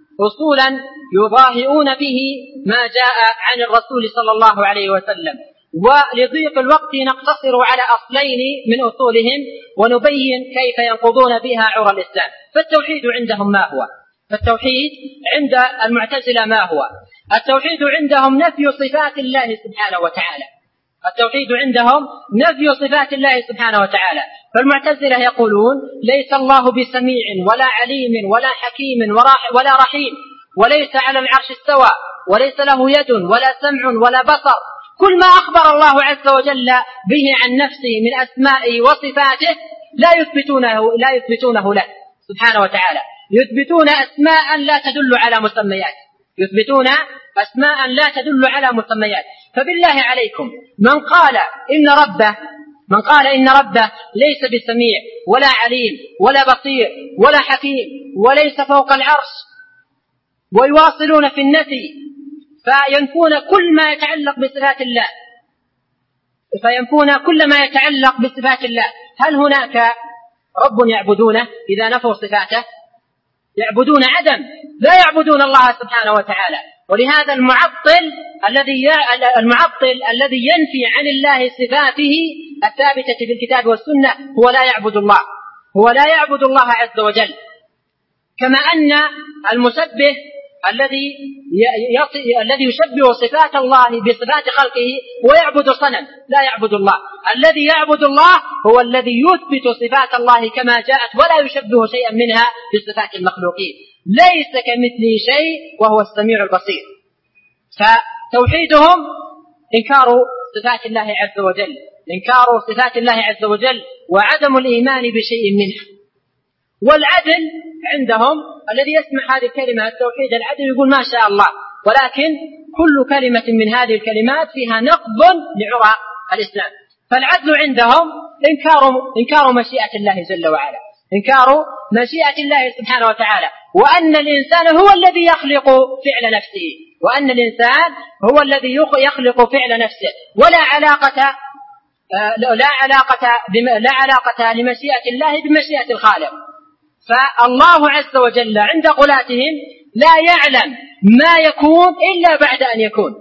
أصولا يضاهئون به ما جاء عن الرسول صلى الله عليه وسلم، ولضيق الوقت نقتصر على أصلين من أصولهم ونبين كيف ينقضون بها عرى الإسلام. فالتوحيد عندهم ما هو؟ فالتوحيد عند المعتزلة ما هو؟ التوحيد عندهم نفي صفات الله سبحانه وتعالى. التوحيد عندهم نفي صفات الله سبحانه وتعالى. فالمعتزلة يقولون ليس الله بسميع ولا عليم ولا حكيم ولا رحيم، وليس على العرش استوى، وليس له يد ولا سمع ولا بصر. كل ما أخبر الله عز وجل به عن نفسه من أسمائه وصفاته لا يثبتونه له سبحانه وتعالى، يثبتون أسماء لا تدل على مسميات، يثبتون أسماء لا تدل على مسميات. فبالله عليكم من قال إن ربه ليس بسميع ولا عليم ولا بصير ولا حكيم وليس فوق العرش، ويواصلون في النفي فينفون كل ما يتعلق بصفات الله، هل هناك رب يعبدونه إذا نفوا صفاته؟ يعبدون عدم، لا يعبدون الله سبحانه وتعالى. ولهذا المعطل الذي ينفي عن الله صفاته الثابتة في الكتاب والسنة هو لا يعبد الله عز وجل. كما أن المسبح الذي يشبه صفات الله بصفات خلقه ويعبد صنم لا يعبد الله. الذي يعبد الله هو الذي يثبت صفات الله كما جاءت ولا يشبه شيئا منها بصفات المخلوقين، ليس كمثله شيء وهو السميع البصير. فتوحيدهم إنكار صفات الله عز وجل وعدم الإيمان بشيء منها. والعدل عندهم الذي يسمع هذه الكلمة التوحيد العدل يقول ما شاء الله، ولكن كل كلمة من هذه الكلمات فيها نقض لعرى الإسلام. فالعدل عندهم إنكار مشيئة الله جل وعلا، إنكار مشيئة الله سبحانه وتعالى، وأن الإنسان هو الذي يخلق فعل نفسه، ولا علاقة لمشيئة الله بمشيئة الخالق. فالله عز وجل عند غلاتهم لا يعلم ما يكون إلا بعد أن يكون.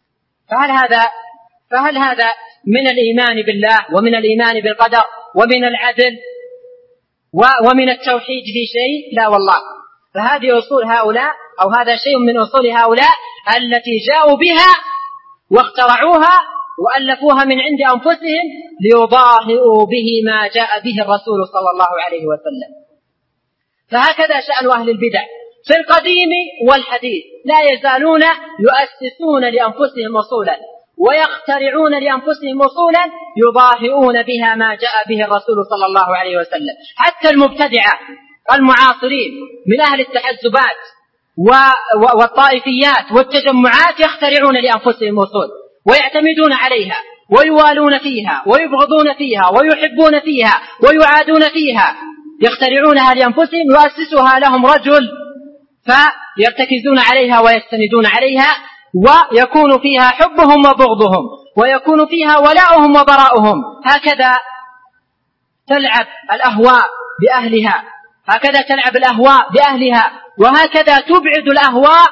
فهل هذا من الإيمان بالله ومن الإيمان بالقدر ومن العدل ومن التوحيد في شيء؟ لا والله. فهذه أصول هؤلاء، أو هذا شيء من أصول هؤلاء التي جاءوا بها واخترعوها وألفوها من عند أنفسهم ليضاهئوا به ما جاء به الرسول صلى الله عليه وسلم. فهكذا شأن أهل البدع في القديم والحديث، لا يزالون يؤسسون لأنفسهم أصولا ويخترعون لأنفسهم أصولا يضاهئون بها ما جاء به الرسول صلى الله عليه وسلم. حتى المبتدعة المعاصرين من أهل التحزبات والطائفيات والتجمعات يخترعون لأنفسهم أصول ويعتمدون عليها ويوالون فيها ويبغضون فيها ويحبون فيها ويعادون فيها، يخترعونها لأنفسهم، يؤسسها لهم رجل فيرتكزون عليها ويستندون عليها، ويكون فيها حبهم وبغضهم، ويكون فيها ولاؤهم وبراؤهم. هكذا تلعب الأهواء بأهلها، وهكذا تبعد الأهواء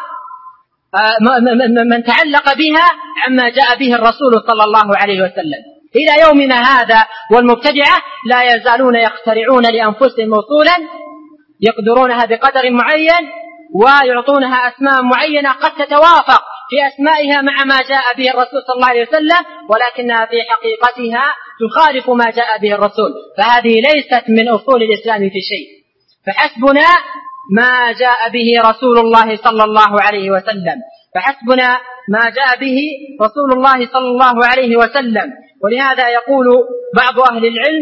من تعلق بها عما جاء به الرسول صلى الله عليه وسلم إلى يومنا هذا. والمبتدعة لا يزالون يخترعون لأنفسهم أصولا يقدرونها بقدر معين ويعطونها أسماء معينة قد تتوافق في أسمائها مع ما جاء به الرسول صلى الله عليه وسلم، ولكنها في حقيقتها تخالف ما جاء به الرسول. فهذه ليست من أصول الإسلام في شيء، فحسبنا ما جاء به رسول الله صلى الله عليه وسلم، فحسبنا ما جاء به رسول الله صلى الله عليه وسلم. ولهذا يقول بعض أهل العلم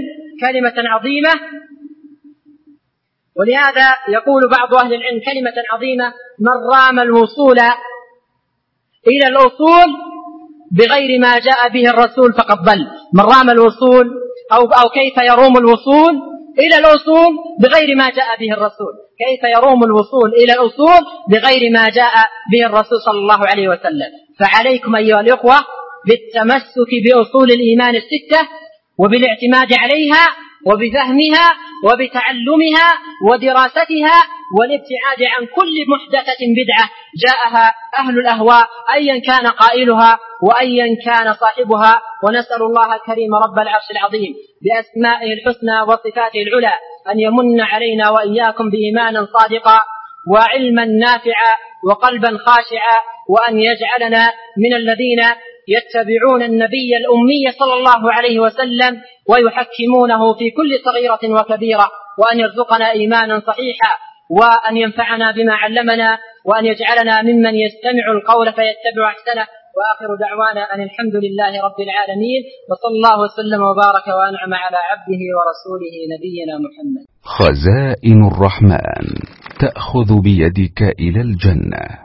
كلمة عظيمة: من رام الوصول إلى الأصول بغير ما جاء به الرسول فقد ضل. من رام الوصول أو كيف يروم الوصول إلى الأصول بغير ما جاء به الرسول، كيف يروم الوصول إلى الأصول بغير ما جاء به الرسول صلى الله عليه وسلم. فعليكم أيها الإخوة بالتمسك بأصول الإيمان الستة وبالاعتماد عليها وبفهمها وبتعلمها ودراستها والابتعاد عن كل محدثة بدعة جاءها أهل الأهواء أيا كان قائلها وأيا كان صاحبها، ونسأل الله الكريم رب العرش العظيم بأسمائه الحسنى وصفاته العلى أن يمن علينا وإياكم بإيمانا صادقا وعلما نافعا وقلبا خاشعا، وأن يجعلنا من الذين يتبعون النبي الأمي صلى الله عليه وسلم ويحكمونه في كل صغيرة وكبيرة، وأن يرزقنا إيمانا صحيحا، وأن ينفعنا بما علمنا، وأن يجعلنا ممن يستمع القول فيتبع أحسنه. وآخر دعوانا أن الحمد لله رب العالمين، وصلى الله وسلم وبارك وأنعم على عبده ورسوله نبينا محمد. خزائن الرحمن تأخذ بيدك إلى الجنة.